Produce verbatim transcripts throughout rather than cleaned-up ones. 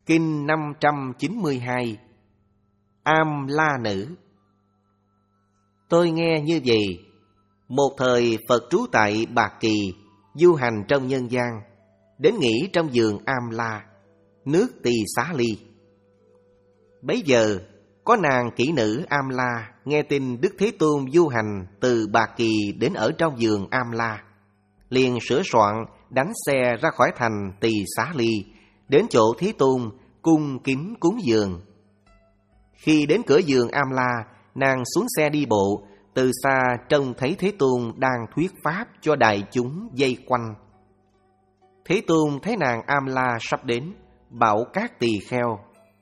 Kinh năm trăm chín mươi hai. Am La Nữ. Tôi nghe như vậy, một thời Phật trú tại Bạc Kỳ, du hành trong nhân gian, đến nghỉ trong vườn Am La, nước Tỳ Xá Ly. Bấy giờ, có nàng kỹ nữ Am La nghe tin Đức Thế Tôn du hành từ Bạc Kỳ đến ở trong vườn Am La, liền sửa soạn đánh xe ra khỏi thành Tỳ Xá Ly, đến chỗ Thế Tôn cung kính cúng dường. Khi đến cửa vườn Am La, nàng xuống xe đi bộ, từ xa trông thấy Thế Tôn đang thuyết pháp cho đại chúng vây quanh. Thế Tôn thấy nàng Am La sắp đến, bảo các tỳ kheo: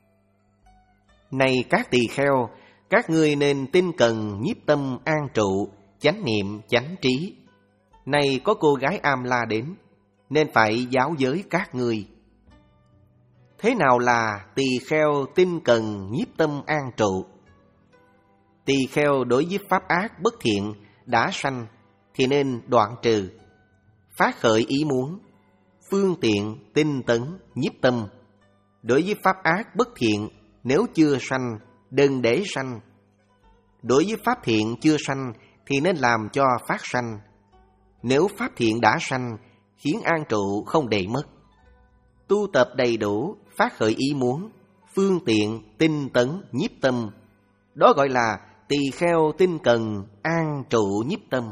Này các tỳ kheo, các ngươi nên tinh cần nhiếp tâm an trụ, chánh niệm chánh trí. Này có cô gái Am La đến, nên phải giáo giới các ngươi. Thế nào là tỳ kheo tinh cần nhiếp tâm an trụ? Tỳ kheo đối với pháp ác bất thiện đã sanh thì nên đoạn trừ, phát khởi ý muốn, phương tiện tinh tấn nhiếp tâm. Đối với pháp ác bất thiện nếu chưa sanh, đừng để sanh. Đối với pháp thiện chưa sanh thì nên làm cho phát sanh. Nếu pháp thiện đã sanh, khiến an trụ không để mất. Tu tập đầy đủ, phát khởi ý muốn, phương tiện tinh tấn nhiếp tâm, đó gọi là tỳ kheo tinh cần an trụ nhiếp tâm.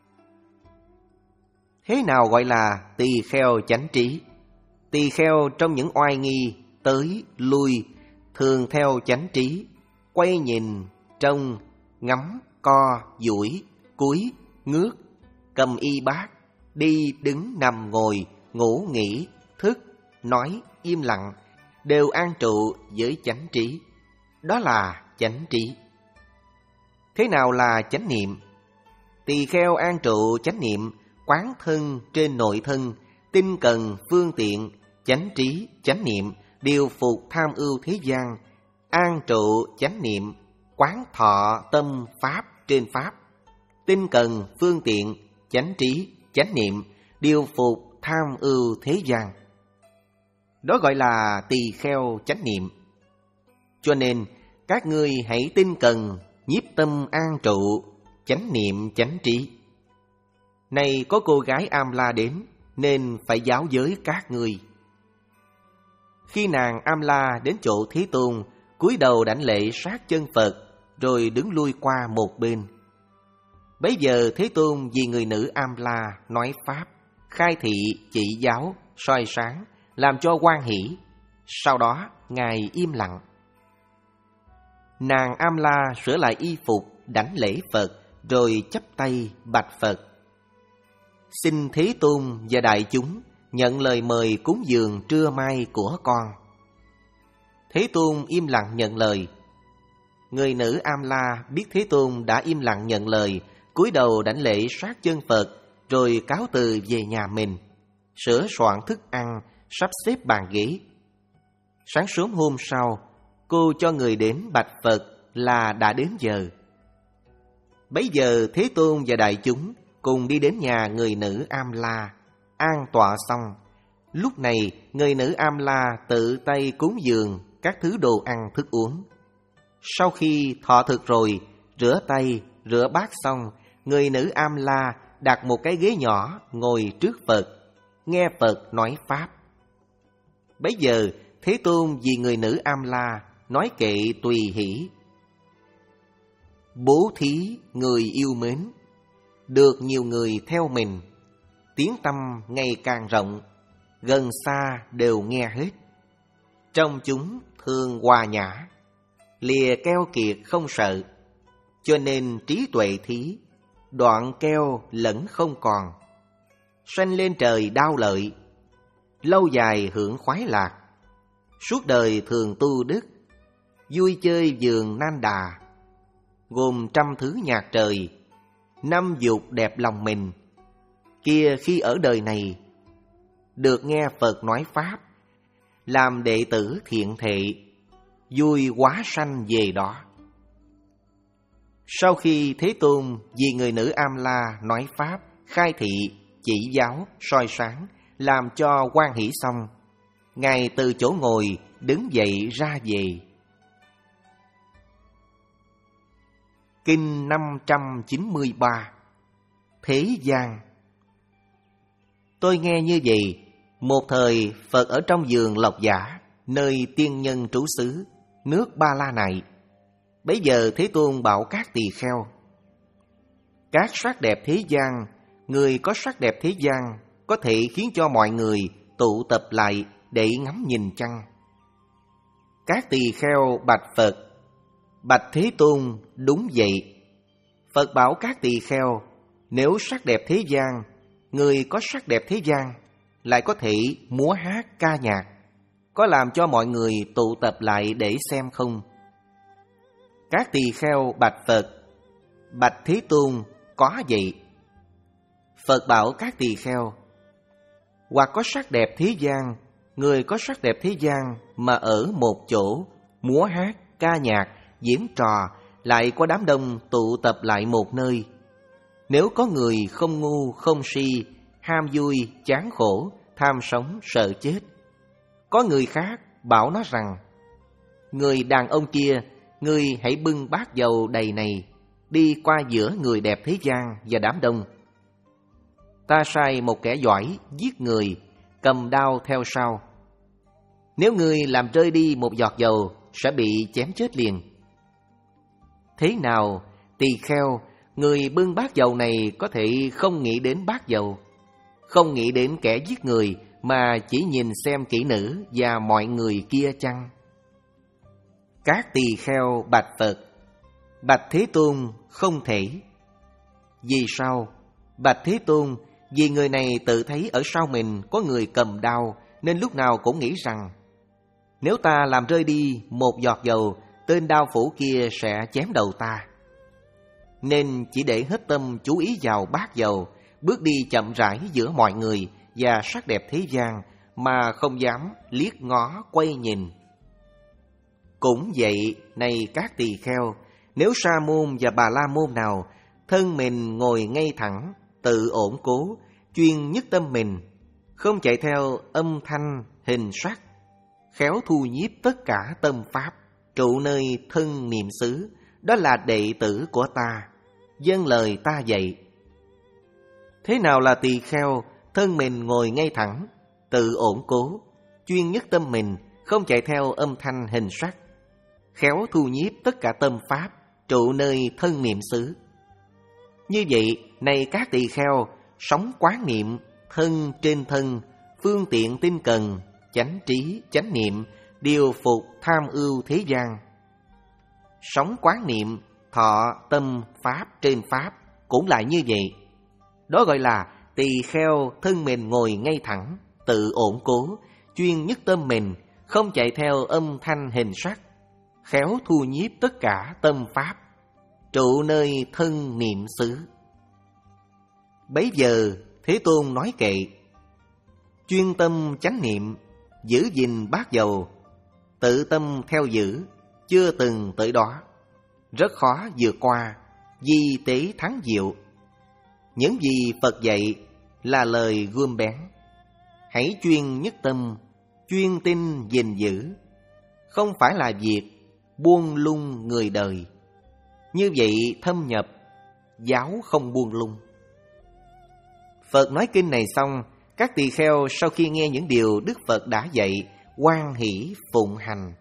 Thế nào gọi là tỳ kheo chánh trí? Tỳ kheo trong những oai nghi tới lui thường theo chánh trí, quay nhìn, trông, ngắm, co, duỗi, cúi, ngước, cầm y bát, đi đứng nằm ngồi, ngủ nghỉ, thức, nói, im lặng, đều an trụ với chánh trí. Đó là chánh trí. Thế nào là chánh niệm? Tỳ kheo an trụ chánh niệm, quán thân trên nội thân, tinh cần phương tiện, chánh trí, chánh niệm, điều phục tham ưu thế gian, an trụ chánh niệm, quán thọ tâm pháp trên pháp, tinh cần phương tiện, chánh trí, chánh niệm, điều phục tham ưu thế gian. Đó gọi là tỳ kheo chánh niệm. Cho nên các ngươi hãy tinh cần nhiếp tâm an trụ, chánh niệm chánh trí. Này có cô gái Am La đến, nên phải giáo giới các ngươi. Khi nàng Am La đến chỗ Thế Tôn, cúi đầu đảnh lễ sát chân Phật, rồi đứng lui qua một bên. Bấy giờ Thế Tôn vì người nữ Am La nói pháp, khai thị chỉ giáo, soi sáng, làm cho hoan hỷ. Sau đó Ngài im lặng. Nàng Am La sửa lại y phục, đảnh lễ Phật, rồi chắp tay bạch Phật: Xin Thế Tôn và đại chúng nhận lời mời cúng dường trưa mai của con. Thế Tôn im lặng nhận lời. Người nữ Am La biết Thế Tôn đã im lặng nhận lời, cúi đầu đảnh lễ sát chân Phật, rồi cáo từ về nhà mình, sửa soạn thức ăn, sắp xếp bàn ghế. Sáng sớm hôm sau, cô cho người đến bạch Phật là đã đến giờ. Bấy giờ Thế Tôn và đại chúng cùng đi đến nhà người nữ Am La, an tọa xong. Lúc này người nữ Am La tự tay cúng dường các thứ đồ ăn thức uống. Sau khi thọ thực rồi, rửa tay, rửa bát xong, người nữ Am La đặt một cái ghế nhỏ ngồi trước Phật, nghe Phật nói pháp. Bấy giờ Thế Tôn vì người nữ Am La nói kệ tùy hỷ: Bố thí người yêu mến, được nhiều người theo mình, tiếng tăm ngày càng rộng, gần xa đều nghe hết. Trong chúng thường hòa nhã, lìa keo kiệt không sợ, cho nên trí tuệ thí, đoạn keo lẫn không còn. Sanh lên trời đao lợi, lâu dài hưởng khoái lạc, suốt đời thường tu đức, vui chơi vườn nan đà, gồm trăm thứ nhạc trời, năm dục đẹp lòng mình. Kia khi ở đời này, được nghe Phật nói pháp, làm đệ tử thiện thệ, vui quá sanh về đó. Sau khi Thế Tôn vì người nữ Am La nói pháp, khai thị, chỉ giáo, soi sáng, làm cho hoan hỷ xong, Ngài từ chỗ ngồi đứng dậy ra về. Kinh năm trăm chín mươi ba. Thế gian. Tôi nghe như vậy, một thời Phật ở trong vườn Lộc Giả, nơi tiên nhân trú xứ, nước Ba La này. Bấy giờ Thế Tôn bảo các tỳ kheo: các sắc đẹp thế gian, người có sắc đẹp thế gian có thể khiến cho mọi người tụ tập lại để ngắm nhìn chăng? Các tỳ kheo bạch Phật: bạch Thế Tôn, đúng vậy. Phật bảo các tỳ kheo: nếu sắc đẹp thế gian, người có sắc đẹp thế gian lại có thể múa hát ca nhạc, có làm cho mọi người tụ tập lại để xem không? Các tỳ kheo bạch Phật: bạch Thế Tôn, có vậy. Phật bảo các tỳ kheo: hoặc có sắc đẹp thế gian, người có sắc đẹp thế gian mà ở một chỗ, múa hát, ca nhạc, diễn trò, lại có đám đông tụ tập lại một nơi. Nếu có người không ngu, không si, ham vui, chán khổ, tham sống, sợ chết, có người khác bảo nó rằng: người đàn ông kia, ngươi hãy bưng bát dầu đầy này đi qua giữa người đẹp thế gian và đám đông. Ta sai một kẻ giỏi giết người, cầm đao theo sau. Nếu ngươi làm rơi đi một giọt dầu, sẽ bị chém chết liền. Thế nào, tỳ kheo, người bưng bát dầu này có thể không nghĩ đến bát dầu, không nghĩ đến kẻ giết người, mà chỉ nhìn xem kỹ nữ và mọi người kia chăng? Các tỳ kheo bạch Phật: bạch Thế Tôn, không thể. Vì sao? Bạch Thế Tôn, vì người này tự thấy ở sau mình có người cầm đao, nên lúc nào cũng nghĩ rằng: nếu ta làm rơi đi một giọt dầu, tên đao phủ kia sẽ chém đầu ta. Nên chỉ để hết tâm chú ý vào bát dầu, bước đi chậm rãi giữa mọi người và sắc đẹp thế gian, mà không dám liếc ngó quay nhìn. Cũng vậy, này các tỳ kheo, nếu Sa môn và Bà La môn nào thân mình ngồi ngay thẳng, tự ổn cố, chuyên nhất tâm mình, không chạy theo âm thanh, hình sắc, khéo thu nhiếp tất cả tâm pháp, trụ nơi thân niệm xứ, đó là đệ tử của ta, vâng lời ta dạy. Thế nào là tỳ kheo thân mình ngồi ngay thẳng, tự ổn cố, chuyên nhất tâm mình, không chạy theo âm thanh hình sắc, khéo thu nhiếp tất cả tâm pháp, trụ nơi thân niệm xứ? Như vậy, này các tỳ kheo, sống quán niệm, thân trên thân, phương tiện tinh cần, chánh trí, chánh niệm, điều phục tham ưu thế gian. Sống quán niệm, thọ tâm pháp trên pháp cũng lại như vậy. Đó gọi là tỳ kheo thân mình ngồi ngay thẳng, tự ổn cố, chuyên nhất tâm mình, không chạy theo âm thanh hình sắc, khéo thu nhiếp tất cả tâm pháp, trụ nơi thân niệm xứ. Bấy giờ Thế Tôn nói kệ: chuyên tâm chánh niệm, giữ gìn bát dầu, tự tâm theo giữ, chưa từng tới đó, rất khó vượt qua, di tế thắng diệu. Những gì Phật dạy là lời gươm bén. Hãy chuyên nhất tâm, chuyên tinh gìn giữ, không phải là việc buông lung người đời. Như vậy thâm nhập, giáo không buông lung. Phật nói kinh này xong, các tỳ kheo sau khi nghe những điều Đức Phật đã dạy, hoan hỷ phụng hành.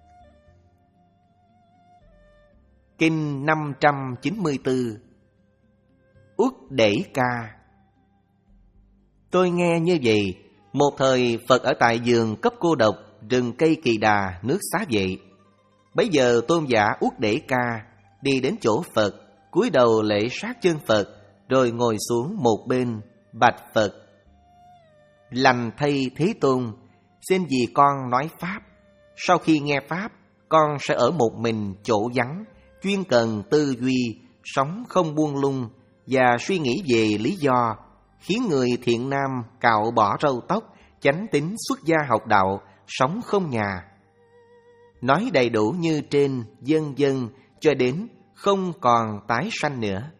Kinh năm trăm chín mươi tư. Uất Đễ Ca. Tôi nghe như vậy, một thời Phật ở tại vườn Cấp Cô Độc, rừng cây Kỳ Đà, nước Xá Vệ. Bấy giờ tôn giả Uất Đễ Ca đi đến chỗ Phật, cúi đầu lễ sát chân Phật, rồi ngồi xuống một bên, bạch Phật: lành thay Thế Tôn, xin vì con nói pháp. Sau khi nghe pháp, con sẽ ở một mình chỗ vắng, chuyên cần tư duy, sống không buông lung, và suy nghĩ về lý do khiến người thiện nam cạo bỏ râu tóc, chánh tín xuất gia học đạo, sống không nhà. Nói đầy đủ như trên, vân vân, cho đến không còn tái sanh nữa.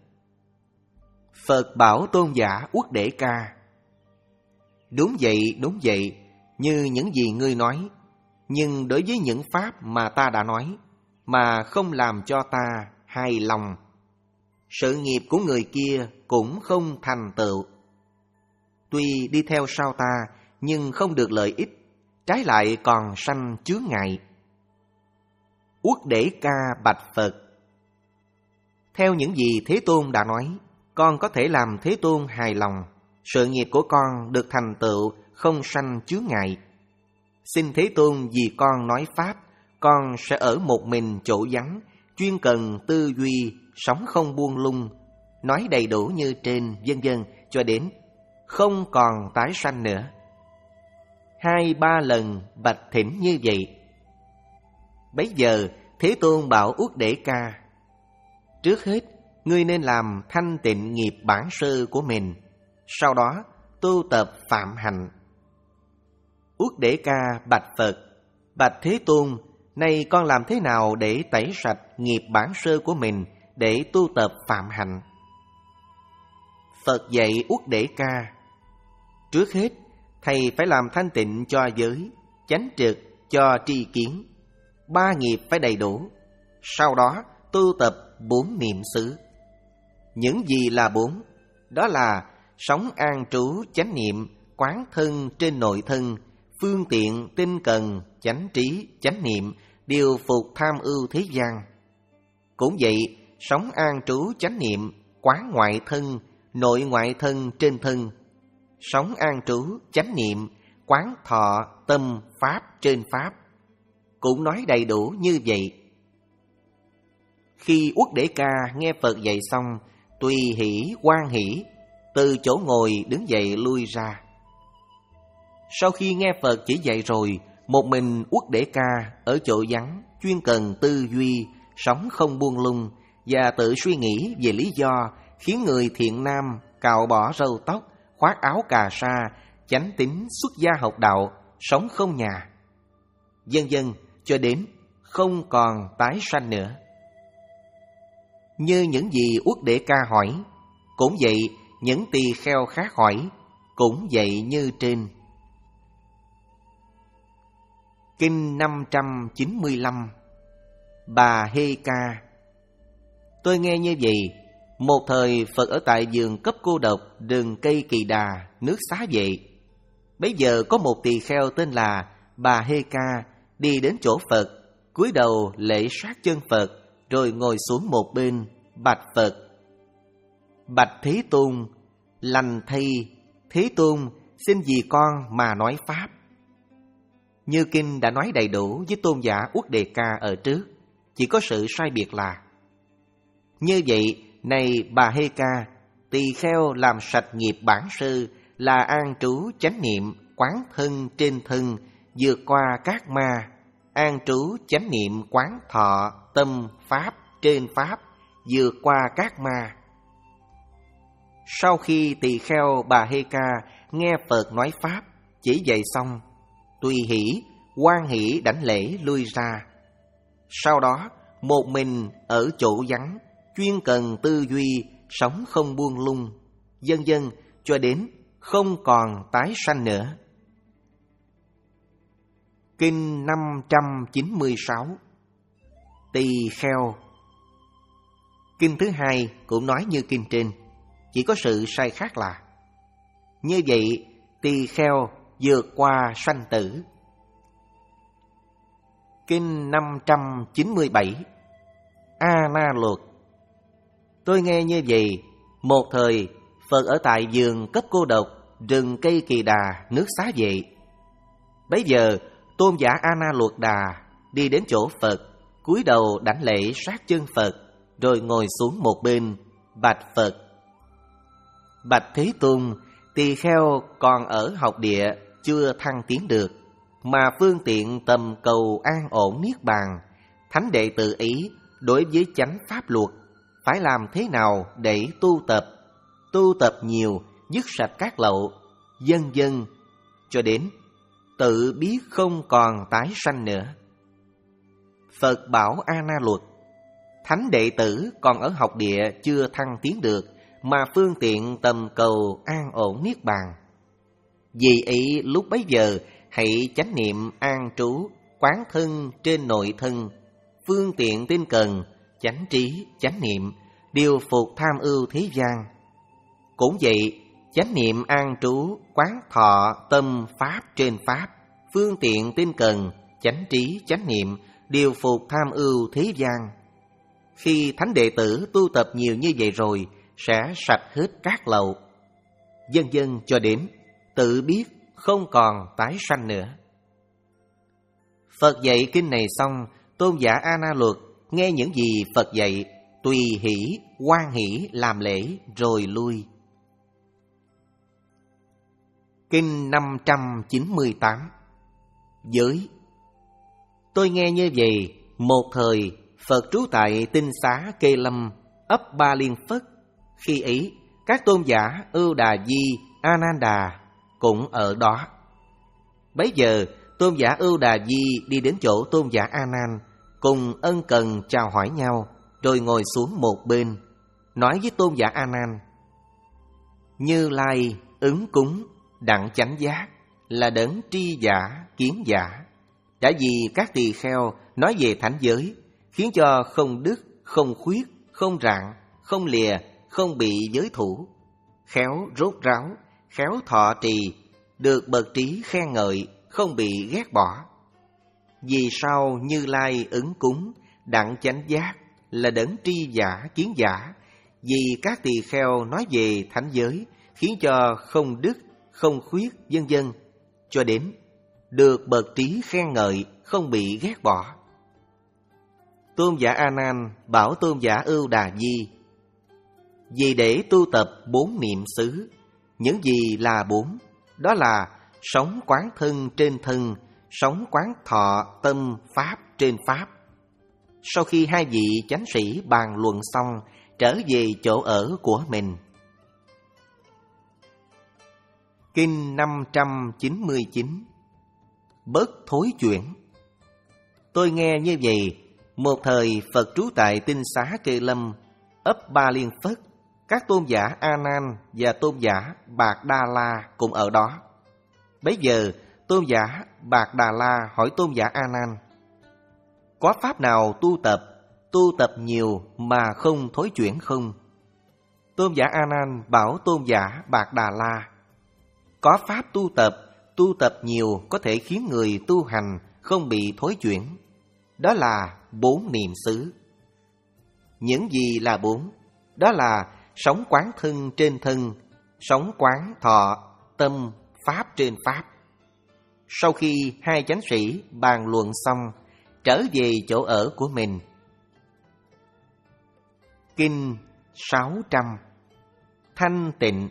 Phật bảo tôn giả Uất Đễ Ca: đúng vậy, đúng vậy, như những gì ngươi nói, nhưng đối với những pháp mà ta đã nói, mà không làm cho ta hài lòng, sự nghiệp của người kia cũng không thành tựu. Tuy đi theo sau ta, nhưng không được lợi ích, trái lại còn sanh chướng ngại. Uất Đế Ca bạch Phật: theo những gì Thế Tôn đã nói, con có thể làm Thế Tôn hài lòng, sự nghiệp của con được thành tựu, không sanh chướng ngại. Xin Thế Tôn vì con nói pháp, con sẽ ở một mình chỗ vắng, chuyên cần tư duy, sống không buông lung, nói đầy đủ như trên, vân vân, cho đến không còn tái sanh nữa. Hai ba lần bạch thỉnh như vậy. Bấy giờ Thế Tôn bảo Uất Đế Ca: trước hết, ngươi nên làm thanh tịnh nghiệp bản sơ của mình, sau đó tu tập phạm hạnh. Uất Đế Ca bạch Phật: bạch Thế Tôn, nay con làm thế nào để tẩy sạch nghiệp bản sơ của mình, để tu tập phạm hạnh? Phật dạy Uất Đế Ca: trước hết, thầy phải làm thanh tịnh cho giới, chánh trực cho tri kiến, ba nghiệp phải đầy đủ. Sau đó tu tập bốn niệm xứ. Những gì là bốn? Đó là sống an trú chánh niệm, quán thân trên nội thân, phương tiện tinh cần chánh trí chánh niệm, điều phục tham ưu thế gian. Cũng vậy, sống an trú chánh niệm, quán ngoại thân, nội ngoại thân trên thân, sống an trú chánh niệm, quán thọ tâm pháp trên pháp. Cũng nói đầy đủ như vậy. Khi Uất Đế Ca nghe Phật dạy xong, tùy hỷ hoan hỷ, từ chỗ ngồi đứng dậy lui ra. Sau khi nghe Phật chỉ dạy rồi, một mình Uất Đế Ca ở chỗ vắng, chuyên cần tư duy, sống không buông lung, và tự suy nghĩ về lý do khiến người thiện nam cạo bỏ râu tóc, khoác áo cà sa, chánh tín xuất gia học đạo, sống không nhà, vân vân, cho đến không còn tái sanh nữa. Như những gì Uất Đế Ca hỏi, cũng vậy những tỳ kheo khác hỏi, cũng vậy như trên. Kinh năm trăm chín mươi lăm. Bà Hê Ca: tôi nghe như vậy, một thời Phật ở tại vườn cấp cô độc, rừng cây Kỳ Đà, nước Xá Vệ. Bấy giờ có một tỳ kheo tên là Bà Hê Ca đi đến chỗ Phật, cúi đầu lễ sát chân Phật, rồi ngồi xuống một bên, bạch Phật: bạch Thế Tôn, lành thay, Thế Tôn xin vì con mà nói pháp. Như kinh đã nói đầy đủ với tôn giả Uất Đề Ca ở trước, chỉ có sự sai biệt là: như vậy, này Bà Hê Ca, tỳ kheo làm sạch nghiệp bản sư là an trú chánh niệm, quán thân trên thân, vượt qua các ma, an trú chánh niệm, quán thọ tâm pháp trên pháp, vượt qua các ma. Sau khi tỳ kheo Bà Hê Ca nghe Phật nói pháp, chỉ dạy xong, tùy hỷ hoan hỷ đảnh lễ lui ra. Sau đó một mình ở chỗ vắng, chuyên cần tư duy, sống không buông lung, vân vân, cho đến không còn tái sanh nữa. Kinh năm trăm chín mươi sáu. Tỳ kheo. Kinh thứ hai cũng nói như kinh trên, chỉ có sự sai khác là: như vậy tỳ kheo vượt qua sanh tử. Kinh năm trăm chín mươi bảy. A Na Luật. tôi nghe như vậy, một thời Phật ở tại vườn cấp cô độc, rừng cây Kỳ Đà, nước Xá Vệ. Bấy giờ tôn giả A Na Luật Đà đi đến chỗ Phật, cúi đầu đảnh lễ sát chân Phật, rồi ngồi xuống một bên, bạch Phật: bạch Thế Tôn, tỳ kheo còn ở học địa chưa thăng tiến được, mà phương tiện tầm cầu an ổn niết bàn. Thánh đệ tự ý đối với chánh pháp luật, phải làm thế nào để tu tập? Tu tập nhiều, dứt sạch các lậu, vân vân, cho đến tự biết không còn tái sanh nữa. Phật bảo A Na Luật: thánh đệ tử còn ở học địa chưa thăng tiến được, mà phương tiện tầm cầu an ổn niết bàn. Vì ý lúc bấy giờ hãy chánh niệm an trú, quán thân trên nội thân, phương tiện tinh cần, chánh trí, chánh niệm, điều phục tham ưu thế gian. Cũng vậy, chánh niệm an trú, quán thọ tâm pháp trên pháp, phương tiện tinh cần, chánh trí, chánh niệm, điều phục tham ưu thế gian. Khi thánh đệ tử tu tập nhiều như vậy rồi, sẽ sạch hết các lậu, dần dần cho đến tự biết không còn tái sanh nữa. Phật dạy kinh này xong, tôn giả A Na Luật nghe những gì Phật dạy, tùy hỷ, hoan hỷ làm lễ rồi lui. Kinh năm trăm chín mươi tám. Giới. Tôi nghe như vậy, một thời Phật trú tại Tinh Xá Kê Lâm, ấp Ba Liên Phất. Khi ấy, các tôn giả Ưu Đà Di, A Nan Đà cũng ở đó. Bấy giờ, tôn giả Ưu Đà Di đi đến chỗ tôn giả A Nan, cùng ân cần chào hỏi nhau, rồi ngồi xuống một bên, nói với tôn giả A Nan: Như Lai ứng cúng đặng chánh giác, là đấng tri giả kiến giả, đã vì các tỳ kheo nói về thánh giới, khiến cho không đứt, không khuyết, không rạn, không lìa, không bị giới thủ, khéo rốt ráo, khéo thọ trì, được bậc trí khen ngợi, không bị ghét bỏ. Vì sao Như Lai ứng cúng đặng chánh giác, là đấng tri giả kiến giả, vì các tỳ kheo nói về thánh giới, khiến cho không đứt, không khuyết, vân vân, cho đến được bậc trí khen ngợi, không bị ghét bỏ. Tôn giả A Nan bảo tôn giả Ưu Đà Di: Vì để tu tập bốn niệm xứ. Những gì là bốn? Đó là sống quán thân trên thân, sống quán thọ tâm pháp trên pháp. Sau khi hai vị chánh sĩ bàn luận xong, trở về chỗ ở của mình. Kinh năm trăm chín mươi chín. Bất thối chuyển. Tôi nghe như vậy, một thời Phật trú tại Tinh Xá Kê Lâm, ấp Ba Liên Phất. Các tôn giả A Nan và tôn giả Bạc Đà La cùng ở đó. Bấy giờ tôn giả Bạc Đà La hỏi tôn giả A Nan: Có pháp nào tu tập, tu tập nhiều mà không thối chuyển không? Tôn giả A Nan bảo tôn giả Bạc Đà La: Có pháp tu tập, tu tập nhiều có thể khiến người tu hành không bị thối chuyển. Đó là bốn niệm xứ. Những gì là bốn? Đó là sống quán thân trên thân, sống quán thọ tâm pháp trên pháp. Sau khi hai chánh sĩ bàn luận xong, trở về chỗ ở của mình. Kinh sáu trăm. Thanh tịnh.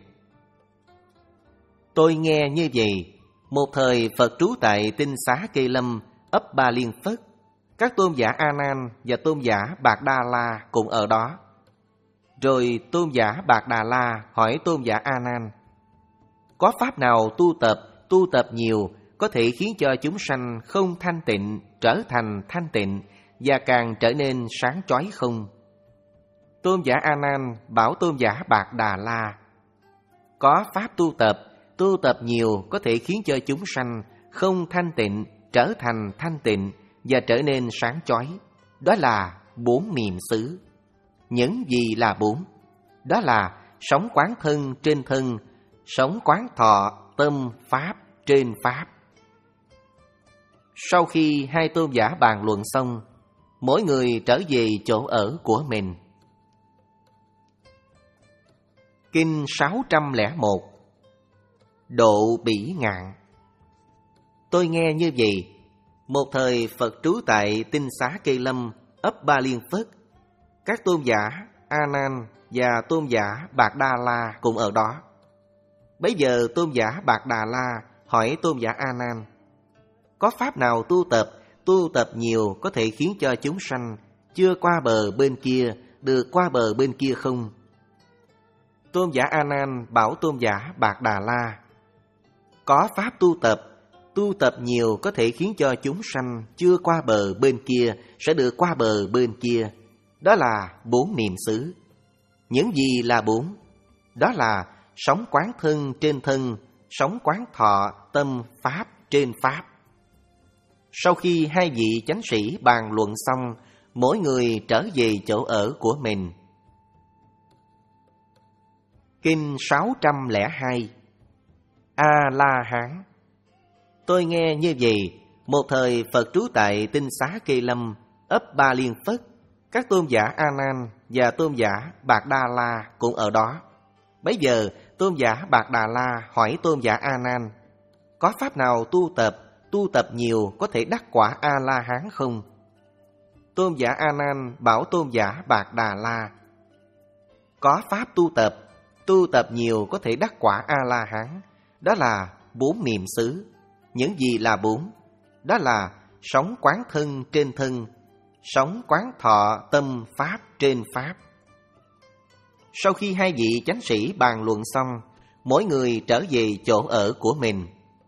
Tôi nghe như vậy, một thời Phật trú tại Tinh Xá Kê Lâm, ấp Ba Liên Phất. Các tôn giả A Nan và tôn giả Bạc Đà La cùng ở đó. Rồi tôn giả Bạc Đà La hỏi tôn giả A Nan: Có pháp nào tu tập, tu tập nhiều có thể khiến cho chúng sanh không thanh tịnh trở thành thanh tịnh và càng trở nên sáng chói không? Tôn giả A Nan bảo tôn giả Bạc Đà La: Có pháp tu tập, tu tập nhiều có thể khiến cho chúng sanh không thanh tịnh trở thành thanh tịnh và trở nên sáng chói. Đó là bốn niệm xứ. Những gì là bốn? Đó là sống quán thân trên thân, sống quán thọ tâm pháp trên pháp. Sau khi hai tôn giả bàn luận xong, mỗi người trở về chỗ ở của mình. Kinh sáu trăm lẻ một. Độ bỉ ngạn. Tôi nghe như vậy, một thời Phật trú tại Tinh Xá Kê Lâm, ấp Ba Liên Phất. Các tôn giả A Nan và tôn giả Bạc Đà La cùng ở đó. Bấy giờ tôn giả Bạc Đà La hỏi tôn giả A Nan: Có pháp nào tu tập, tu tập nhiều có thể khiến cho chúng sanh chưa qua bờ bên kia được qua bờ bên kia không? Tôn giả A Nan bảo tôn giả Bạc Đà La: Có pháp tu tập, tu tập nhiều có thể khiến cho chúng sanh chưa qua bờ bên kia sẽ được qua bờ bên kia. Đó là bốn niệm xứ. Những gì là bốn? Đó là sống quán thân trên thân, sống quán thọ tâm pháp trên pháp. Sau khi hai vị chánh sĩ bàn luận xong, mỗi người trở về chỗ ở của mình. Kinh sáu trăm lẻ hai. A-la-hán. Tôi nghe như vậy, một thời Phật trú tại Tinh Xá Kê Lâm, ấp Ba Liên Phất. Các tôn giả A Nan và tôn giả Bạc Đà La cũng ở đó. Bấy giờ tôn giả Bạc Đà La hỏi tôn giả A Nan: có pháp nào tu tập, tu tập nhiều có thể đắc quả A-la-hán không? Tôn giả A Nan bảo tôn giả Bạc Đà La: có pháp tu tập, tu tập nhiều có thể đắc quả A-la-hán. Đó là bốn niệm xứ. Những gì là bốn? Đó là sống quán thân trên thân, sống quán thọ tâm pháp trên pháp. Sau khi hai vị chánh sĩ bàn luận xong, mỗi người trở về chỗ ở của mình.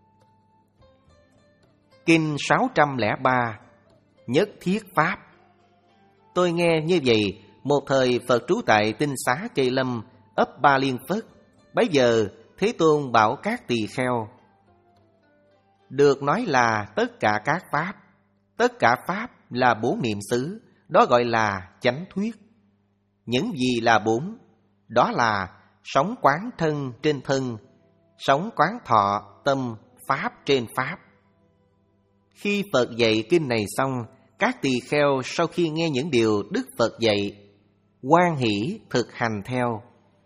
Kinh sáu trăm lẻ ba. Nhất thiết pháp. Tôi nghe như vậy, một thời Phật trú tại Tinh Xá Kê Lâm, ấp Ba Liên Phất. Bấy giờ Thế Tôn bảo các tỳ kheo: được nói là tất cả các pháp, tất cả pháp là bốn niệm xứ, đó gọi là chánh thuyết. Những gì là bốn? Đó là sống quán thân trên thân, sống quán thọ tâm pháp trên pháp. Khi Phật dạy kinh này xong, các tỳ kheo sau khi nghe những điều Đức Phật dạy, hoan hỷ thực hành theo.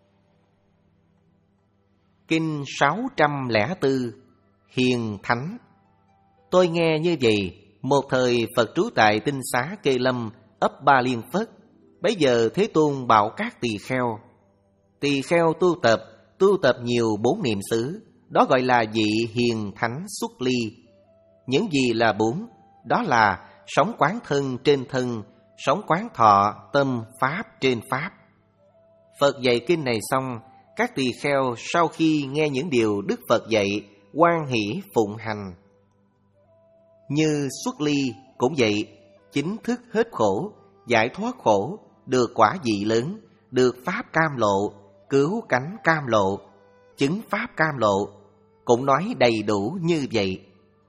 Kinh sáu trăm lẻ bốn. Hiền Thánh. Tôi nghe như vậy, một thời Phật trú tại Tinh Xá Kê Lâm, ấp Ba Liên Phất. Bấy giờ Thế Tôn bảo các tỳ kheo: tỳ kheo tu tập, tu tập nhiều bốn niệm xứ, đó gọi là vị hiền thánh xuất ly. Những gì là bốn? Đó là sống quán thân trên thân, sống quán thọ tâm pháp trên pháp. Phật dạy kinh này xong, các tỳ kheo sau khi nghe những điều Đức Phật dạy, hoan hỷ phụng hành. Như xuất ly cũng vậy, chính thức hết khổ, giải thoát khổ, được quả vị lớn, được pháp cam lộ, cứu cánh cam lộ, chứng pháp cam lộ, cũng nói đầy đủ như vậy.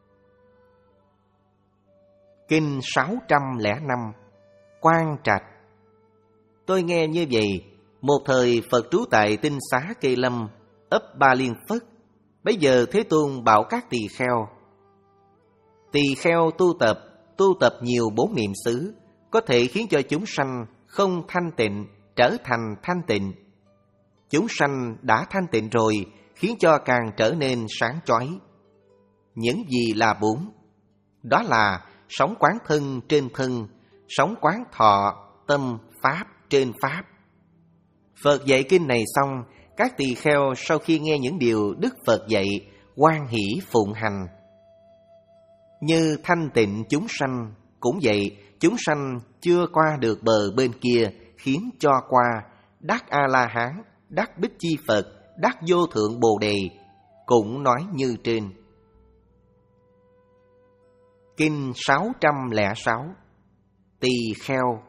Kinh sáu trăm lẻ năm. Quan Trạch. Tôi nghe như vậy, một thời Phật trú tại Tinh Xá Kê Lâm, ấp Ba Liên Phất. Bấy giờ Thế Tôn bảo các tỳ kheo: tỳ kheo tu tập, tu tập nhiều bốn niệm xứ, có thể khiến cho chúng sanh không thanh tịnh trở thành thanh tịnh. Chúng sanh đã thanh tịnh rồi, khiến cho càng trở nên sáng chói. Những gì là bốn? Đó là sống quán thân trên thân, sống quán thọ tâm pháp trên pháp. Phật dạy kinh này xong, các tỳ kheo sau khi nghe những điều Đức Phật dạy, hoan hỷ phụng hành. Như thanh tịnh chúng sanh, cũng vậy, chúng sanh chưa qua được bờ bên kia, khiến cho qua, đắc A-la-hán, đắc Bích Chi Phật, đắc Vô Thượng Bồ Đề, cũng nói như trên. Kinh sáu trăm lẻ sáu. Tỳ kheo.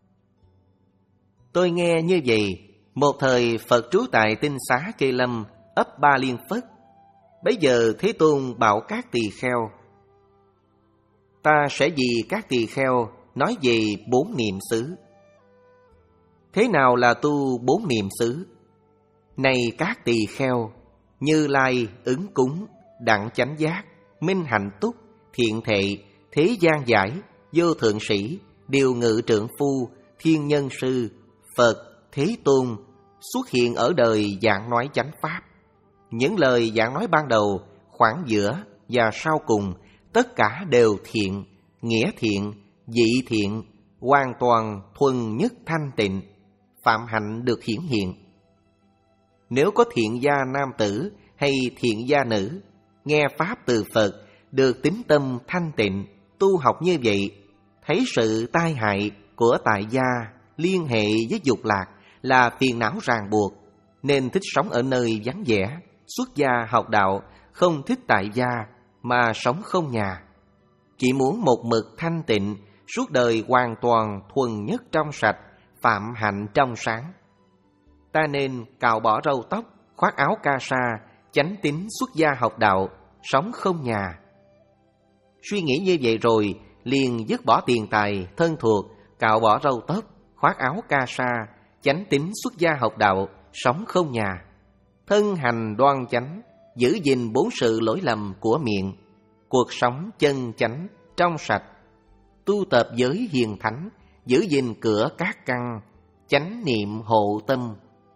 Tôi nghe như vậy, một thời Phật trú tại Tinh Xá Kê Lâm, ấp Ba Liên Phất. Bấy giờ Thế Tôn bảo các tỳ kheo: ta sẽ vì các tỳ kheo nói về bốn niệm xứ. Thế nào là tu bốn niệm xứ? Này các tỳ kheo, Như Lai ứng cúng, đặng chánh giác, minh hạnh túc, thiện thệ, thế gian giải, vô thượng sĩ, điều ngự trượng phu, thiên nhân sư, Phật, Thế Tôn xuất hiện ở đời giảng nói chánh pháp. Những lời giảng nói ban đầu, khoảng giữa và sau cùng, tất cả đều thiện, nghĩa thiện, dị thiện, hoàn toàn thuần nhất thanh tịnh, phạm hạnh được hiển hiện. Nếu có thiện gia nam tử hay thiện gia nữ, nghe pháp từ Phật, được tín tâm thanh tịnh, tu học như vậy, thấy sự tai hại của tại gia liên hệ với dục lạc là phiền não ràng buộc, nên thích sống ở nơi vắng vẻ, xuất gia học đạo, không thích tại gia mà sống không nhà. Chỉ muốn một mực thanh tịnh, suốt đời hoàn toàn thuần nhất trong sạch, phạm hạnh trong sáng. Ta nên cạo bỏ râu tóc, khoác áo ca sa, chánh tín xuất gia học đạo, sống không nhà. Suy nghĩ như vậy rồi, liền dứt bỏ tiền tài, thân thuộc, cạo bỏ râu tóc, khoác áo ca sa, chánh tín xuất gia học đạo, sống không nhà. Thân hành đoan chánh, giữ gìn bốn sự lỗi lầm của miệng, cuộc sống chân chánh, trong sạch, tu tập giới hiền thánh, giữ gìn cửa các căn, chánh niệm hộ tâm.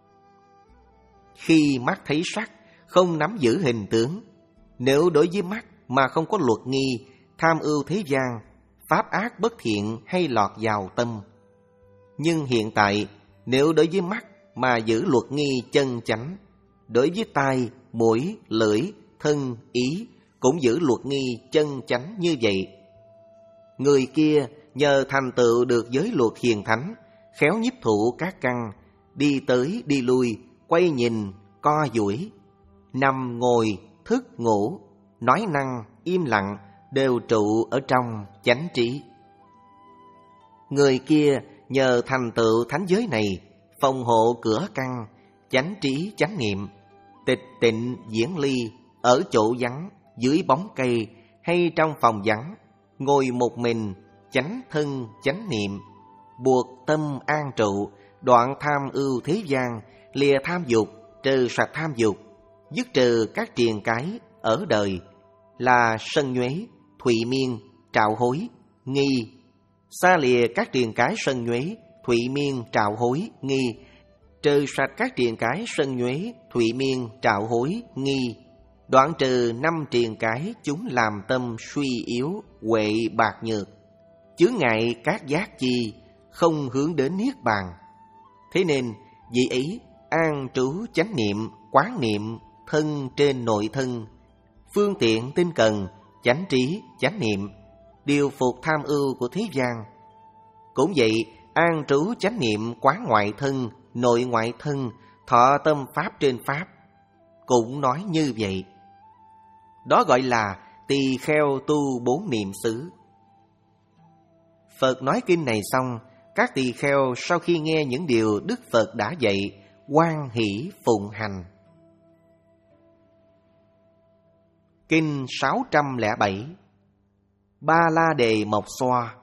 Khi mắt thấy sắc, không nắm giữ hình tướng. Nếu đối với mắt mà không có luật nghi, tham ưu thế gian, pháp ác bất thiện hay lọt vào tâm. Nhưng hiện tại, nếu đối với mắt mà giữ luật nghi chân chánh, đối với tai, mũi, lưỡi, thân, ý cũng giữ luật nghi chân chánh như vậy, người kia nhờ thành tựu được giới luật hiền thánh, khéo nhiếp thụ các căn, đi tới đi lui, quay nhìn, co duỗi, nằm ngồi, thức ngủ, nói năng, im lặng đều trụ ở trong chánh trí. Người kia nhờ thành tựu thánh giới này, phòng hộ cửa căn, chánh trí chánh niệm, tịch tịnh diễn ly, ở chỗ vắng, dưới bóng cây hay trong phòng vắng, ngồi một mình, chánh thân chánh niệm, buộc tâm an trụ, đoạn tham ưu thế gian, lìa tham dục, trừ sạch tham dục, dứt trừ các triền cái ở đời là sân nhuế, thụy miên, trạo hối, nghi. Xa lìa các triền cái sân nhuế, thụy miên, trạo hối, nghi, trừ sạch các triền cái sân nhuế, thụy miên, trạo hối, nghi, đoạn trừ năm triền cái chúng làm tâm suy yếu, huệ bạc nhược, chướng ngại các giác chi, không hướng đến niết bàn. Thế nên vị ấy an trú chánh niệm, quán niệm thân trên nội thân, phương tiện tinh cần, chánh trí chánh niệm, điều phục tham ưu của thế gian. Cũng vậy, an trú chánh niệm, quán ngoại thân, nội ngoại thân, thọ tâm pháp trên pháp, cũng nói như vậy. Đó gọi là tỳ kheo tu bốn niệm xứ. Phật nói kinh này xong, các tỳ kheo sau khi nghe những điều Đức Phật đã dạy, hoan hỷ phụng hành. Kinh sáu trăm lẻ bảy. Ba La Đề Mộc Xoa.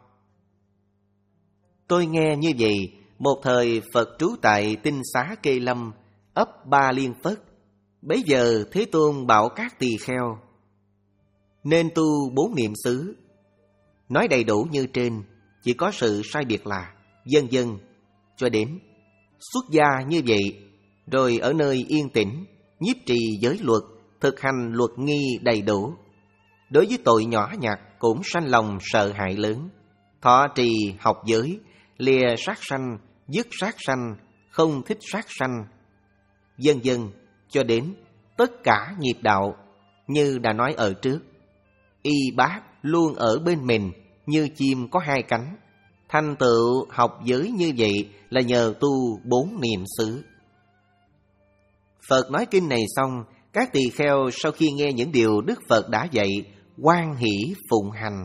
Tôi nghe như vậy, một thời Phật trú tại Tinh Xá Kê Lâm, ấp Ba Liên Phất. Bấy giờ Thế Tôn bảo các tỳ kheo nên tu bốn niệm xứ. Nói đầy đủ như trên, chỉ có sự sai biệt là vân vân cho đến xuất gia như vậy, rồi ở nơi yên tĩnh, nhiếp trì giới luật, thực hành luật nghi đầy đủ. Đối với tội nhỏ nhặt cũng sanh lòng sợ hãi lớn, thọ trì học giới, lìa sát sanh, dứt sát sanh, không thích sát sanh, vân vân cho đến tất cả nghiệp đạo. Như đã nói ở trước, y bát luôn ở bên mình như chim có hai cánh. Thành tựu học giới như vậy là nhờ tu bốn niệm xứ. Phật nói kinh này xong, các tỳ kheo sau khi nghe những điều Đức Phật đã dạy, hoan hỷ phụng hành.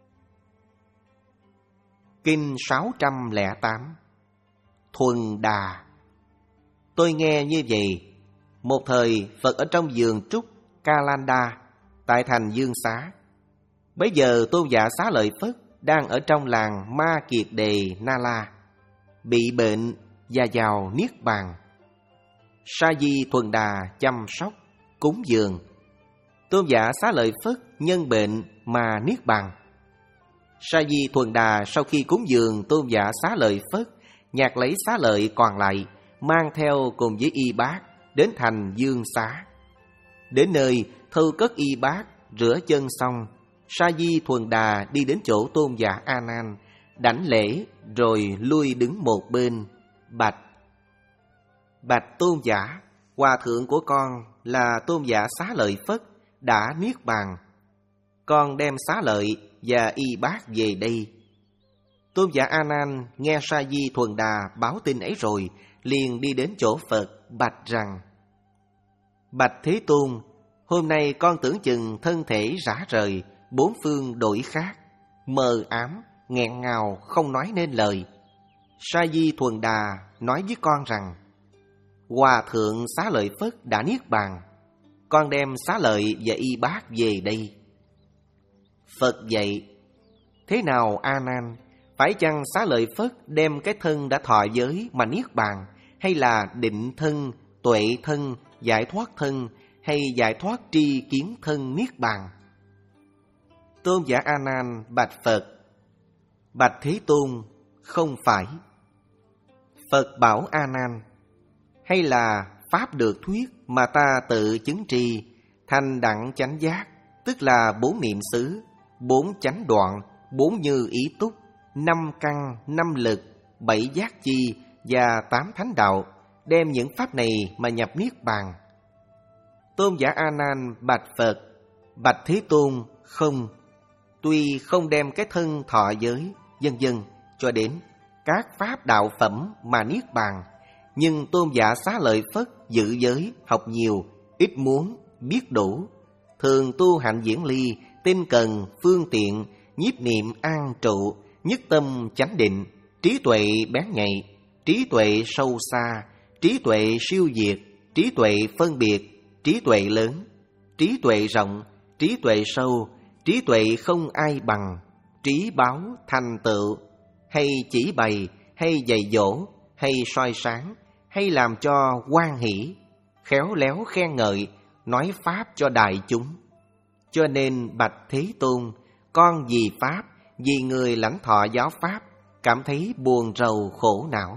Kinh sáu trăm lẻ tám. Thuần Đà. Tôi nghe như vậy, một thời Phật ở trong vườn trúc Kalanda tại thành Dương Xá. Bấy giờ Tôn giả Xá Lợi Phất đang ở trong làng Ma Kiệt Đề Na La, bị bệnh và vào niết bàn. Sa Di Thuần Đà chăm sóc cúng dường. Tôn giả Xá Lợi Phất nhân bệnh mà niết bàn. Sa Di Thuần Đà sau khi cúng dường Tôn giả Xá Lợi Phất, nhặt lấy xá lợi còn lại, mang theo cùng với y bát đến thành Dương Xá. Đến nơi thâu cất y bát, rửa chân xong, Sa Di Thuần Đà đi đến chỗ Tôn giả A Nan, đảnh lễ rồi lui đứng một bên, bạch: Bạch Tôn giả, hòa thượng của con là Tôn giả Xá Lợi Phất đã niết bàn. Con đem xá lợi và y bát về đây. Tôn giả A Nan nghe Sa Di Thuần Đà báo tin ấy rồi, liền đi đến chỗ Phật bạch rằng: Bạch Thế Tôn, hôm nay con tưởng chừng thân thể rã rời, bốn phương đổi khác, mờ ám, nghẹn ngào không nói nên lời. Sa Di Thuần Đà nói với con rằng: Hòa thượng Xá Lợi Phất đã niết bàn, con đem xá lợi và y bát về đây. Phật dạy: thế nào A Nan, phải chăng Xá Lợi Phất đem cái thân đã thọ giới mà niết bàn, hay là định thân, tuệ thân, giải thoát thân, hay giải thoát tri kiến thân niết bàn? Tôn giả A Nan bạch Phật: bạch Thế Tôn, không phải. Phật bảo A Nan: hay là pháp được thuyết mà ta tự chứng trì, thành đẳng chánh giác, tức là bốn niệm xứ, bốn chánh đoạn, bốn như ý túc, năm căn, năm lực, bảy giác chi và tám thánh đạo, đem những pháp này mà nhập niết bàn. Tôn giả A Nan bạch Phật: bạch Thế Tôn, không. Tuy không đem cái thân thọ giới, vân vân, cho đến các pháp đạo phẩm mà niết bàn, nhưng tôn giả Xá Lợi Phất giữ giới, học nhiều, ít muốn, biết đủ, thường tu hạnh diễn ly, tinh cần, phương tiện, nhiếp niệm an trụ, nhất tâm chánh định, trí tuệ bén nhạy, trí tuệ sâu xa, trí tuệ siêu diệt, trí tuệ phân biệt, trí tuệ lớn, trí tuệ rộng, trí tuệ sâu, trí tuệ không ai bằng, trí báo thành tựu, hay chỉ bày, hay dạy dỗ, hay soi sáng, hay làm cho hoan hỷ, khéo léo khen ngợi, nói pháp cho đại chúng. Cho nên bạch Thế Tôn, con vì pháp, vì người lãnh thọ giáo pháp, cảm thấy buồn rầu khổ não.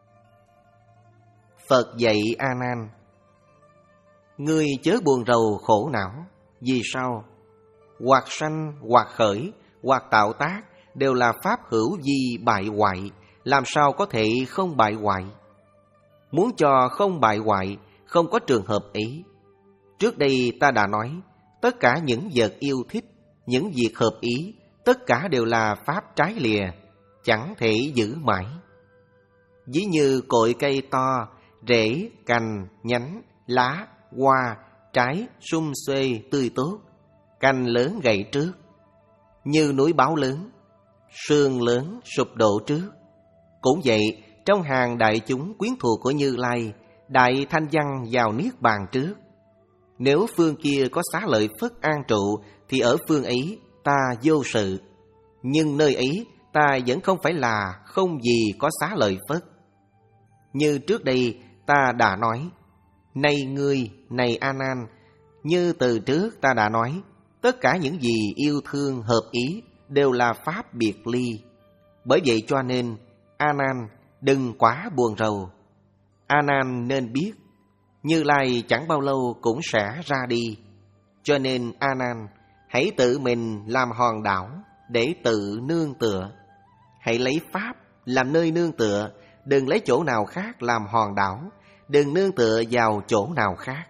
Phật dạy A Nan: ngươi chớ buồn rầu khổ não. Vì sao? Hoặc sanh, hoặc khởi, hoặc tạo tác đều là pháp hữu vi bại hoại, làm sao có thể không bại hoại? Muốn cho không bại hoại, không có trường hợp ấy. Trước đây ta đã nói, tất cả những vật yêu thích, những việc hợp ý, tất cả đều là pháp trái lìa, chẳng thể giữ mãi. Ví như cội cây to, rễ, cành, nhánh, lá, hoa, trái, sum xuê, tươi tốt, cành lớn gãy trước. Như núi báo lớn, sương lớn sụp đổ trước. Cũng vậy, trong hàng đại chúng quyến thuộc của Như Lai, Đại Thanh Văn vào niết bàn trước. Nếu phương kia có Xá Lợi Phất an trụ, thì ở phương ấy ta vô sự. Nhưng nơi ấy ta vẫn không phải là không gì có Xá Lợi Phất. Như trước đây ta đã nói, này ngươi, này A Nan, như từ trước ta đã nói, tất cả những gì yêu thương hợp ý đều là pháp biệt ly. Bởi vậy cho nên, A Nan, đừng quá buồn rầu. A Nan nên biết, Như Lai chẳng bao lâu cũng sẽ ra đi. Cho nên A Nan, hãy tự mình làm hòn đảo để tự nương tựa. Hãy lấy pháp làm nơi nương tựa, đừng lấy chỗ nào khác làm hòn đảo, đừng nương tựa vào chỗ nào khác.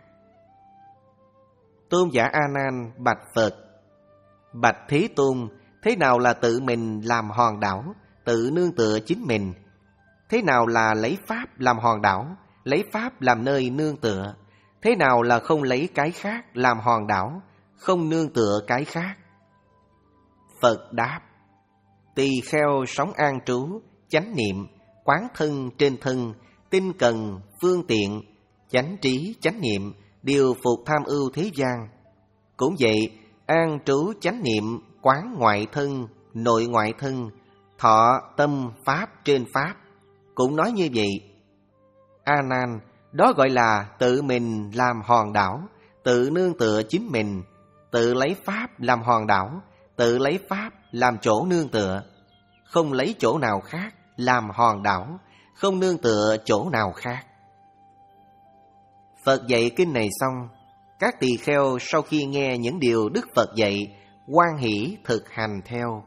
Tôn giả A Nan bạch Phật: bạch Thế Tôn, thế nào là tự mình làm hòn đảo, tự nương tựa chính mình? Thế nào là lấy pháp làm hòn đảo, lấy pháp làm nơi nương tựa? Thế nào là không lấy cái khác làm hòn đảo, không nương tựa cái khác? Phật đáp: tỳ kheo sống an trú, chánh niệm, quán thân trên thân, tinh cần, phương tiện, chánh trí, chánh niệm, điều phục tham ưu thế gian. Cũng vậy, an trú chánh niệm, quán ngoại thân, nội ngoại thân, thọ tâm pháp trên pháp. Cũng nói như vậy. A Nan, đó gọi là tự mình làm hòn đảo, tự nương tựa chính mình, tự lấy pháp làm hòn đảo, tự lấy pháp làm chỗ nương tựa, không lấy chỗ nào khác làm hòn đảo, không nương tựa chỗ nào khác. Phật dạy kinh này xong, các tỳ kheo sau khi nghe những điều Đức Phật dạy, hoan hỷ thực hành theo.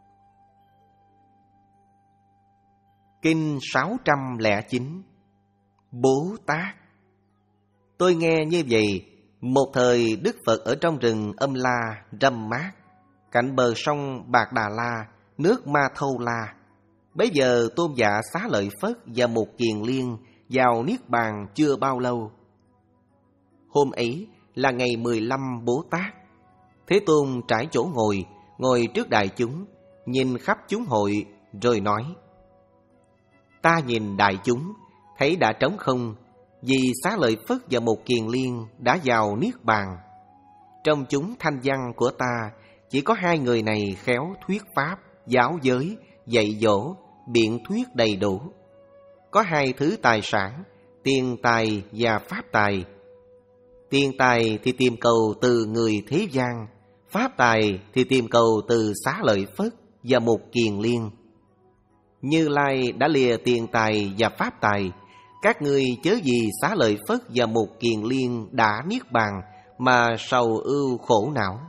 Kinh sáu trăm lẻ chín. Bố Tát. Tôi nghe như vậy, một thời Đức Phật ở trong rừng Âm La, râm mát, cạnh bờ sông Bạc Đà La, nước Ma Thâu La. Bấy giờ Tôn giả Xá Lợi Phất và một kiền liên vào niết bàn chưa bao lâu. Hôm ấy là ngày mười lăm Bố Tát. Thế Tôn trải chỗ ngồi, ngồi trước đại chúng, nhìn khắp chúng hội, rồi nói: ta nhìn đại chúng, thấy đã trống không, vì Xá Lợi Phất và một kiền liên đã vào niết bàn. Trong chúng thanh văn của ta, chỉ có hai người này khéo thuyết pháp, giáo giới, dạy dỗ, biện thuyết đầy đủ. Có hai thứ tài sản, tiền tài và pháp tài. Tiền tài thì tìm cầu từ người thế gian, pháp tài thì tìm cầu từ Xá Lợi Phất và Mục Kiền Liên. Như Lai đã lìa tiền tài và pháp tài, các ngươi chớ vì Xá Lợi Phất và Mục Kiền Liên đã niết bàn mà sầu ưu khổ não.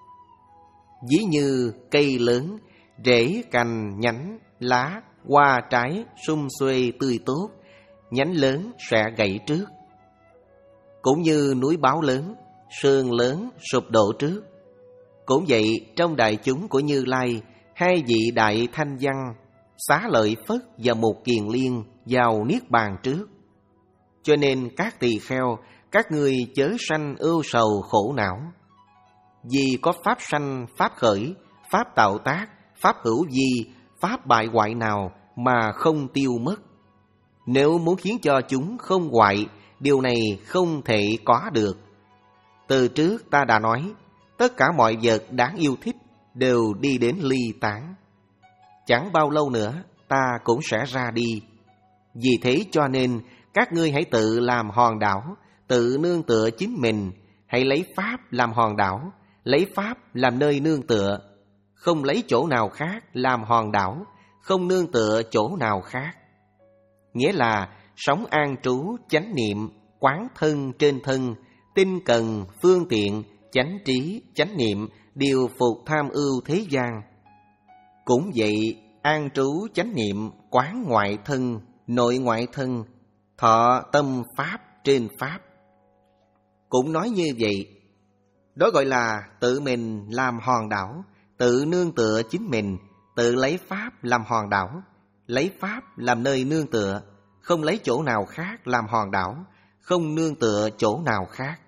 Ví như cây lớn, rễ, cành, nhánh, lá, hoa, trái sum xuê tươi tốt, nhánh lớn sẽ gãy trước. Cũng như núi Báo lớn, sườn lớn sụp đổ trước. Cũng vậy, trong đại chúng của Như Lai, hai vị đại thanh văn, Xá Lợi Phất và Mục Kiền Liên vào niết bàn trước. Cho nên các tỳ kheo, các ngươi chớ sanh ưu sầu khổ não. Vì có pháp sanh, pháp khởi, pháp tạo tác, pháp hữu vi, pháp bại hoại nào mà không tiêu mất. Nếu muốn khiến cho chúng không hoại, điều này không thể có được. Từ trước ta đã nói, tất cả mọi vật đáng yêu thích đều đi đến ly tán. Chẳng bao lâu nữa ta cũng sẽ ra đi. Vì thế cho nên các ngươi hãy tự làm hòn đảo, tự nương tựa chính mình. Hãy lấy pháp làm hòn đảo, lấy pháp làm nơi nương tựa. Không lấy chỗ nào khác làm hòn đảo, không nương tựa chỗ nào khác. Nghĩa là sống an trú, chánh niệm, quán thân trên thân, tinh cần, phương tiện, chánh trí, chánh niệm, điều phục tham ưu thế gian. Cũng vậy, an trú chánh niệm, quán ngoại thân, nội ngoại thân, thọ tâm pháp trên pháp. Cũng nói như vậy, đó gọi là tự mình làm hòn đảo, tự nương tựa chính mình, tự lấy pháp làm hòn đảo, lấy pháp làm nơi nương tựa, không lấy chỗ nào khác làm hòn đảo, không nương tựa chỗ nào khác.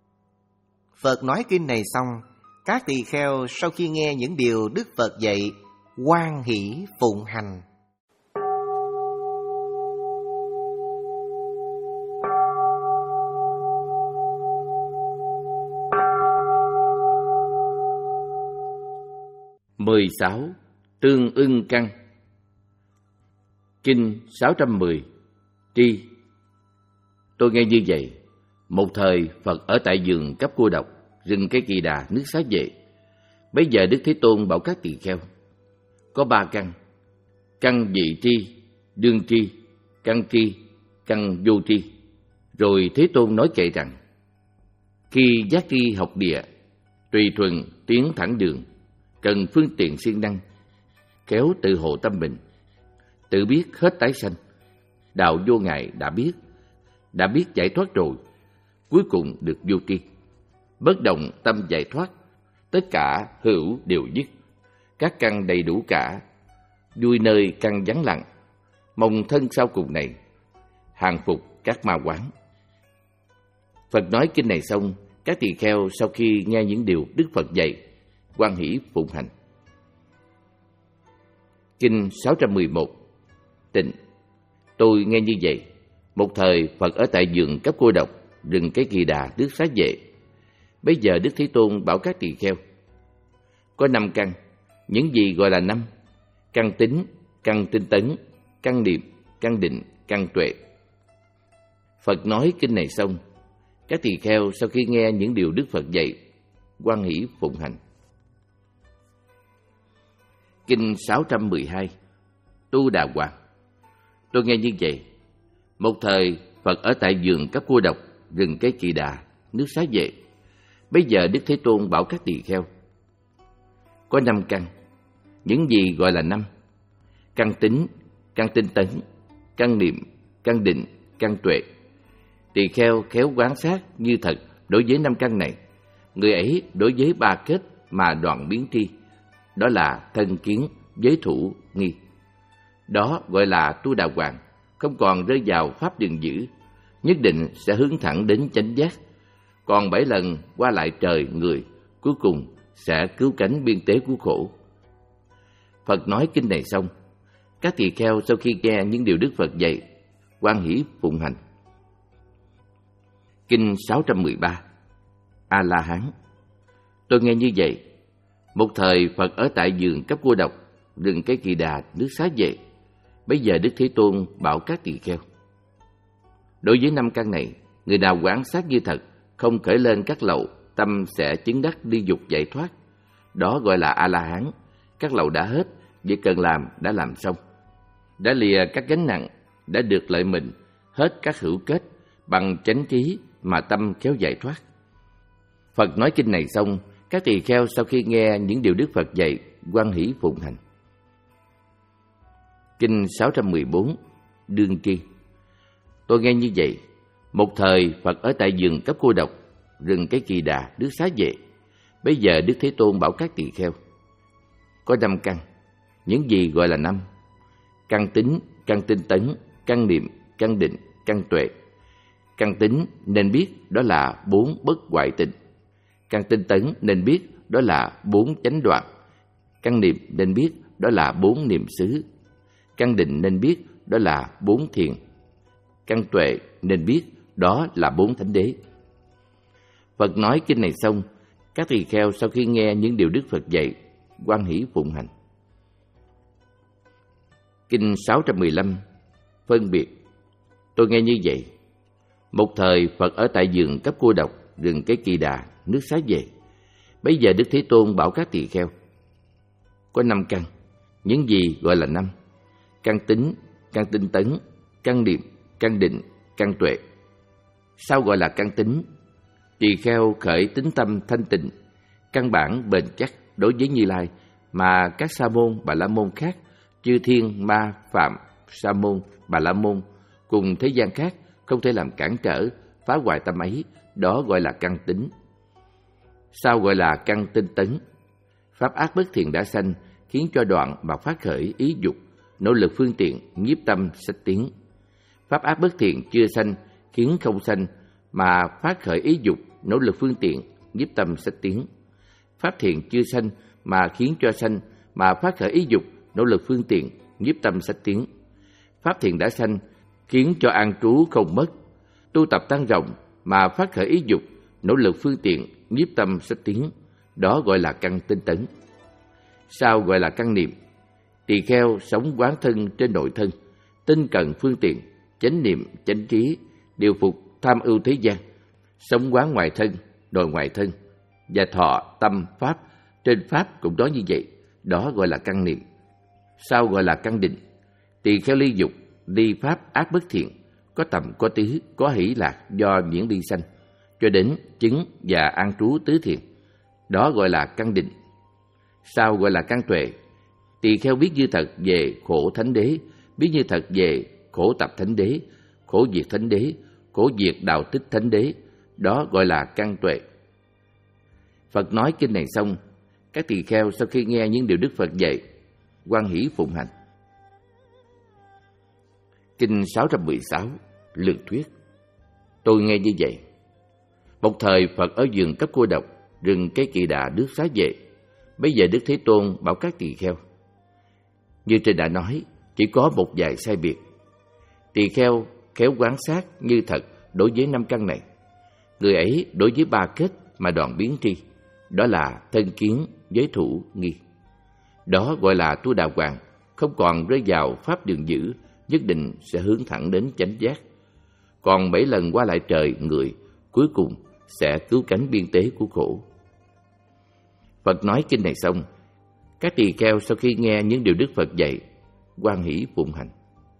Phật nói kinh này xong, các tỳ kheo sau khi nghe những điều Đức Phật dạy, hoan hỷ phụng hành. mười sáu. Tương ưng căn. Kinh sáu trăm mười. Tri. Tôi nghe như vậy. Một thời Phật ở tại vườn Cấp Cô Độc, rừng Cây Kỳ Đà, nước Xá Vệ. Bấy giờ Đức Thế Tôn bảo các tỳ kheo: có ba căn: căn vị tri, đương tri, căn tri, căn vô tri. Rồi Thế Tôn nói kệ rằng: khi giác tri học địa, tùy thuận tiến thẳng đường, cần phương tiện siêng năng, khéo tự hộ tâm mình, tự biết hết tái sanh. Đạo vô ngại đã biết, đã biết giải thoát rồi, cuối cùng được vô tri. Bất động tâm giải thoát, tất cả hữu đều dứt, các căn đầy đủ cả, vui nơi căn vắng lặng, mong thân sau cùng này, hàng phục các ma quán. Phật nói kinh này xong, các tỳ kheo sau khi nghe những điều Đức Phật dạy, hoan hỷ phụng hành. Kinh sáu trăm mười một. Tịnh. Tôi nghe như vậy. Một thời Phật ở tại vườn Cấp Cô Độc, rừng Cái Kỳ Đà, nước Xá Vệ. Bây giờ Đức Thế Tôn bảo các tỳ kheo: có năm căn. Những gì gọi là năm? Căn tính, căn tinh tấn, căn niệm, căn định, căn tuệ. Phật nói kinh này xong, các tỳ kheo sau khi nghe những điều Đức Phật dạy, hoan hỷ phụng hành. Kinh sáu trăm mười hai. Tu Đà Hoàng. Tôi nghe như vậy. Một thời Phật ở tại vườn Cấp Cô Độc, rừng Cái Kỳ Đà, nước Xá Vệ. Bây giờ Đức Thế Tôn bảo các tỳ kheo: có năm căn. Những gì gọi là năm? Căn tính, căn tinh tấn, căn niệm, căn định, căn tuệ. Tỳ kheo khéo quán sát như thật đối với năm căn này. Người ấy đối với ba kết mà đoạn biến tri, đó là thân kiến, giới thủ, nghi. Đó gọi là tu đà hoàng, không còn rơi vào pháp đường dữ, nhất định sẽ hướng thẳng đến chánh giác. Còn bảy lần qua lại trời người, cuối cùng sẽ cứu cánh biên tế cứu khổ. Phật nói kinh này xong, các tỳ kheo sau khi nghe những điều Đức Phật dạy, hoan hỷ phụng hành. Kinh sáu trăm mười ba. A La Hán. Tôi nghe như vậy. Một thời Phật ở tại vườn cấp cô độc, rừng cây Kỳ Đà, nước Xá Vệ. Bây giờ Đức Thế Tôn bảo các tỳ kheo: đối với năm căn này, người nào quán sát như thật, không khởi lên các lậu, tâm sẽ chứng đắc ly dục giải thoát. Đó gọi là A-la-hán. Các lậu đã hết, việc cần làm đã làm xong. Đã lìa các gánh nặng, đã được lợi mình, hết các hữu kết, bằng chánh trí mà tâm khéo giải thoát. Phật nói kinh này xong, các tỳ kheo sau khi nghe những điều Đức Phật dạy, hoan hỷ phụng hành. Kinh sáu trăm mười bốn, Đương Tri. Tôi nghe như vậy, một thời Phật ở tại vườn cấp cô độc, rừng cái Kỳ Đà, nước Xá Vệ. Bây giờ Đức Thế Tôn bảo các tỳ kheo: có năm căn. Những gì gọi là năm? Căn tính, căn tinh tấn, căn niệm, căn định, căn tuệ. Căn tính nên biết đó là bốn bất hoại tịnh. Căn tinh tấn nên biết đó là bốn chánh đoạn. Căn niệm nên biết đó là bốn niệm xứ. Căn định nên biết đó là bốn thiền. Căn tuệ nên biết đó là bốn thánh đế. Phật nói kinh này xong, các tỳ kheo sau khi nghe những điều Đức Phật dạy, hoan hỷ phụng hành. Kinh sáu trăm mười lăm, Phân biệt. Tôi nghe như vậy, một thời Phật ở tại vườn cấp cô độc, rừng cái Kỳ Đà, nước Xá Vệ. Bây giờ Đức Thế Tôn bảo các tỳ kheo: có năm căn. Những gì gọi là năm? Căn tính, căn tinh tấn, căn niệm, căn định, căn tuệ. Sao gọi là căn tính? Tỳ kheo khởi tính tâm thanh tịnh, căn bản bền chắc đối với Như Lai, mà các sa môn, bà la môn khác, chư thiên, ma, phạm, sa môn, bà la môn cùng thế gian khác không thể làm cản trở, phá hoại tâm ấy. Đó gọi là căn tính. Sao gọi là căn tinh tấn? Pháp ác bất thiện đã sanh, khiến cho đoạn mà phát khởi ý dục, nỗ lực phương tiện, nhiếp tâm sách tiến. Pháp ác bất thiện chưa sanh, khiến không sanh, mà phát khởi ý dục, nỗ lực phương tiện, nhiếp tâm sách tiến. Pháp thiện chưa sanh, mà khiến cho sanh, mà phát khởi ý dục, nỗ lực phương tiện, nhiếp tâm sách tiến. Pháp thiện đã sanh, khiến cho an trú không mất, tu tập tăng rộng, mà phát khởi ý dục, nỗ lực phương tiện, nhiếp tâm sách tiến. Đó gọi là căn tinh tấn. Sao gọi là căn niệm? Tỳ kheo sống quán thân trên nội thân, tinh cần phương tiện, chánh niệm, chánh trí, điều phục tham ưu thế gian, sống quán ngoài thân, đòi ngoài thân, và thọ tâm pháp trên pháp cũng đó như vậy. Đó gọi là căn niệm. Sao gọi là căn định? Tỳ kheo ly dục, ly pháp ác bất thiện, có tầm có tứ, có hỷ lạc do diễn ly sanh, cho đến chứng và an trú tứ thiện. Đó gọi là căn định. Sao gọi là căn tuệ? Tỳ kheo biết như thật về khổ thánh đế, biết như thật về khổ tập thánh đế, khổ diệt thánh đế, khổ diệt đạo tích thánh đế. Đó gọi là căn tuệ. Phật nói kinh này xong, các tỳ kheo sau khi nghe những điều Đức Phật dạy, hoan hỷ phụng hành. Kinh sáu trăm mười sáu, Lường thuyết. Tôi nghe như vậy, một thời Phật ở vườn cấp cô độc, rừng cây Kỳ Đà, nước Xá Vệ. Bây giờ Đức Thế Tôn bảo các tỳ kheo: như trên đã nói, chỉ có một vài sai biệt. Tỳ kheo khéo quán sát như thật đối với năm căn này. Người ấy đối với ba kết mà đoạn biến tri, đó là thân kiến, giới thủ, nghi. Đó gọi là tu đà hoàng, không còn rơi vào pháp đường dữ, nhất định sẽ hướng thẳng đến chánh giác. Còn bảy lần qua lại trời người, cuối cùng sẽ cứu cánh biên tế của khổ. Phật nói kinh này xong, các tỳ kheo sau khi nghe những điều Đức Phật dạy, hoan hỷ phụng hành.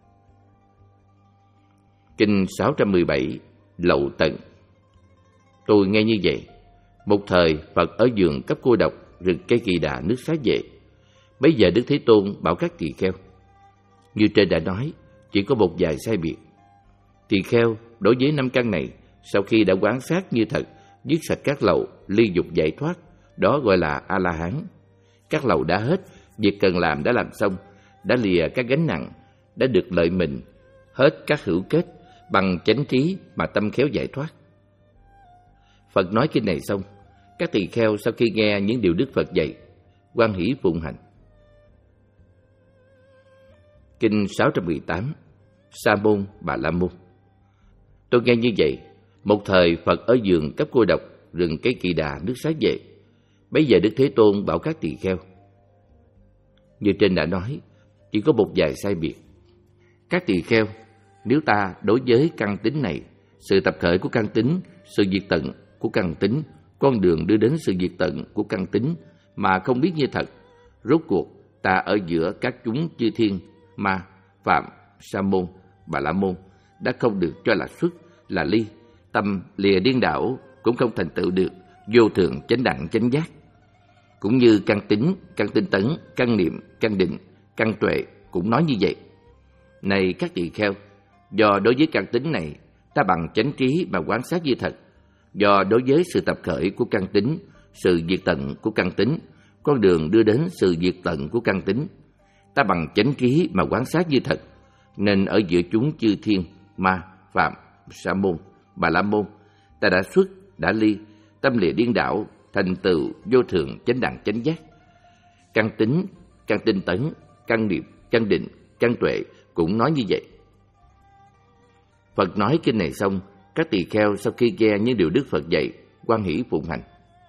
Kinh sáu trăm mười bảy, Lậu Tận. Tôi nghe như vậy, một thời Phật ở vườn cấp cô độc, rừng cây Kỳ Đà, nước Xá Vệ. Bây giờ Đức Thế Tôn bảo các tỳ kheo: như trên đã nói, chỉ có một vài sai biệt. Tỳ kheo đối với năm căn này, sau khi đã quán sát như thật, dứt sạch các lậu, ly dục giải thoát, đó gọi là A-la-hán. Các lậu đã hết, việc cần làm đã làm xong, đã lìa các gánh nặng, đã được lợi mình, hết các hữu kết, bằng chánh trí mà tâm khéo giải thoát. Phật nói kinh này xong, các tỳ kheo sau khi nghe những điều Đức Phật dạy, hoan hỷ phụng hành. Kinh sáu trăm mười tám, Sa môn, Bà la môn. Tôi nghe như vậy, một thời Phật ở vườn cấp cô độc, rừng cây Kỳ Đà, nước Xá Vệ. Bấy giờ Đức Thế Tôn bảo các tỳ kheo: như trên đã nói, chỉ có một vài sai biệt. Các tỳ kheo, nếu ta đối với căn tính này, sự tập khởi của căn tính, sự diệt tận của căn tính, con đường đưa đến sự diệt tận của căn tính mà không biết như thật, rốt cuộc ta ở giữa các chúng chư thiên, ma, phạm, sa môn, bà la môn đã không được cho là xuất, là ly, tâm lìa điên đảo cũng không thành tựu được vô thượng chánh đẳng chánh giác. Cũng như căn tính, căn tinh tấn, căn niệm, căn định, căn tuệ cũng nói như vậy. Này các tỳ kheo, do đối với căn tính này, ta bằng chánh trí mà quán sát như thật. Do đối với sự tập khởi của căn tính, sự diệt tận của căn tính, con đường đưa đến sự diệt tận của căn tính, ta bằng chánh trí mà quán sát như thật, nên ở giữa chúng chư thiên, ma, phạm, sa môn, bà la môn, ta đã xuất, đã ly, tâm lìa điên đảo, thành tựu vô thượng chánh đẳng chánh giác. Căn tính, căn tinh tấn, căn niệm, căn định, căn tuệ cũng nói như vậy. Phật nói kinh này xong, các tỳ kheo sau khi nghe những điều Đức Phật dạy, hoan hỷ phụng hành.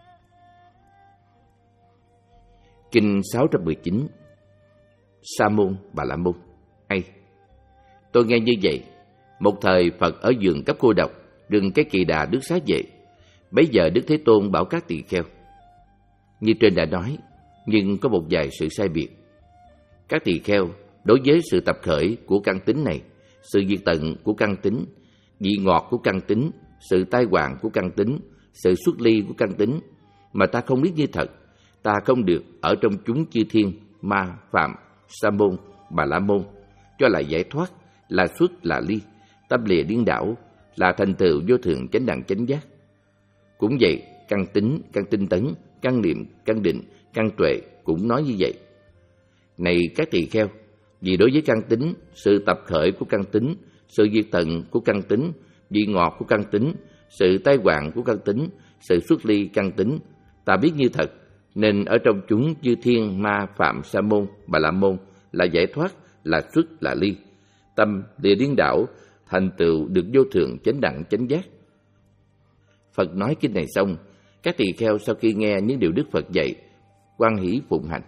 Kinh sáu trăm mười chín. Sa môn Bà La môn: hay, tôi nghe như vậy. Một thời Phật ở vườn cấp cô độc, rừng cái Kỳ Đà Đức Xá Vệ. Bấy giờ Đức Thế Tôn bảo các tỳ kheo: như trên đã nói, nhưng có một vài sự sai biệt. Các tỳ kheo, đối với sự tập khởi của căn tính này, sự diệt tận của căn tính, vị ngọt của căn tính, sự tai hoạn của căn tính, sự xuất ly của căn tính, mà ta không biết như thật, ta không được ở trong chúng chư thiên, ma, phạm, sa môn, bà la môn, cho là giải thoát, là xuất, là ly, tâm lìa điên đảo, là thành tựu vô thượng chánh đẳng chánh giác. Cũng vậy, căn tính, căn tinh tấn, căn niệm, căn định, căn tuệ cũng nói như vậy. Này các tỳ kheo, vì đối với căn tính, sự tập khởi của căn tính, sự diệt tận của căn tính, vị ngọt của căn tính, sự tai hoạn của căn tính, sự xuất ly căn tính, ta biết như thật, nên ở trong chúng chư thiên, ma, phạm, sa môn, bà la môn, là giải thoát, là xuất, là ly, tâm lìa điên đảo, thành tựu được vô thượng chánh đẳng chánh giác. Phật nói kinh này xong, các tỳ kheo sau khi nghe những điều Đức Phật dạy, hoan hỷ phụng hành.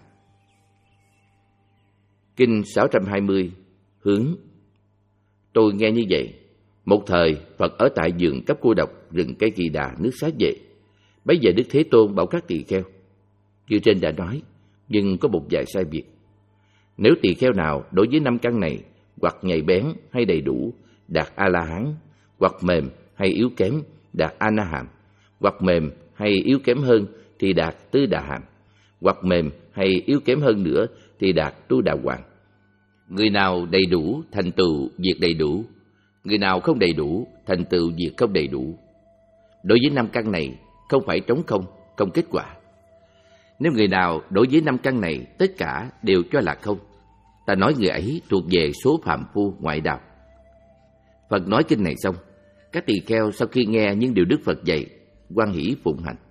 Kinh sáu trăm hai mươi. Hướng. Tôi nghe như vậy. Một thời Phật ở tại vườn cấp cô độc, rừng cây Kỳ Đà nước Xá Vệ. Bấy giờ Đức Thế Tôn bảo các tỳ kheo: như trên đã nói, nhưng có một vài sai biệt. Nếu tỳ kheo nào đối với năm căn này, hoặc nhạy bén hay đầy đủ, đạt A La Hán, hoặc mềm hay yếu kém, đạt A Na Hàm, hoặc mềm hay yếu kém hơn thì đạt Tư Đà Hàm, hoặc mềm hay yếu kém hơn nữa thì đạt Tu Đà Hoàng. Người nào đầy đủ thành tựu việc đầy đủ, người nào không đầy đủ thành tựu việc không đầy đủ. Đối với năm căn này không phải trống không, không kết quả. Nếu người nào đối với năm căn này tất cả đều cho là không, ta nói người ấy thuộc về số phàm phu ngoại đạo. Phật nói kinh này xong, các tỳ kheo sau khi nghe những điều Đức Phật dạy, hoan hỷ phụng hành.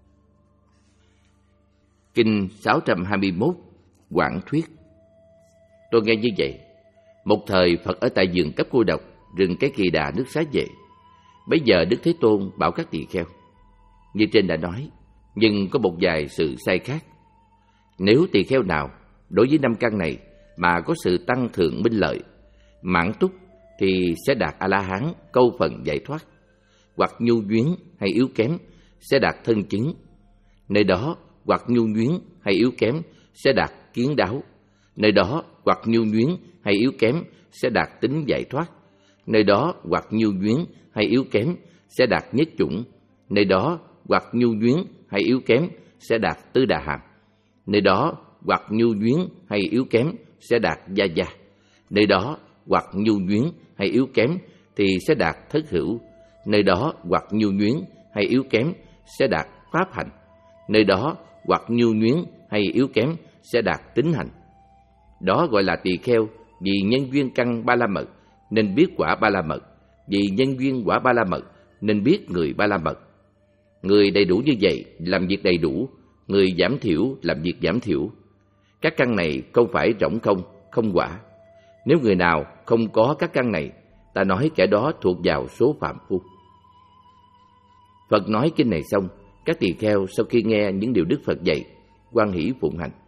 Kinh sáu trăm hai mươi mốt. Quảng thuyết. Tôi nghe như vậy. Một thời Phật ở tại vườn cấp cô độc, rừng cái Kỳ Đà nước Xá Vệ. Bấy giờ Đức Thế Tôn bảo các tỳ kheo: như trên đã nói, nhưng có một vài sự sai khác. Nếu tỳ kheo nào đối với năm căn này mà có sự tăng thượng minh lợi, mãn túc, thì sẽ đạt A-la-hán câu phần giải thoát, hoặc nhu nhuyến hay yếu kém sẽ đạt thân chứng. Nơi đó hoặc nhu nhuyến hay yếu kém sẽ đạt kiến đáo. Nơi đó hoặc nhu nhuyến hay yếu kém sẽ đạt tính giải thoát. Nơi đó hoặc nhu nhuyến hay yếu kém sẽ đạt nhất chủng. Nơi đó hoặc nhu nhuyến hay yếu kém sẽ đạt Tư Đà Hàm. Nơi đó hoặc nhu nhuyến hay yếu kém sẽ đạt Gia Gia. Nơi đó hoặc nhu nhuyến hay yếu kém thì sẽ đạt Thất Hữu. Nơi đó hoặc nhu nhuyến hay yếu kém sẽ đạt Pháp Hành. Nơi đó hoặc nhu nhuyến hay yếu kém sẽ đạt Tính Hành. Đó gọi là tỳ kheo vì nhân duyên căn Ba La Mật nên biết quả Ba La Mật, vì nhân duyên quả Ba La Mật nên biết người Ba La Mật. Người đầy đủ như vậy làm việc đầy đủ, người giảm thiểu làm việc giảm thiểu. Các căn này không phải rỗng không, không quả. Nếu người nào không có các căn này, ta nói kẻ đó thuộc vào số phạm phu. Phật nói kinh này xong, Các tỳ kheo sau khi nghe những điều Đức Phật dạy, hoan hỷ phụng hành.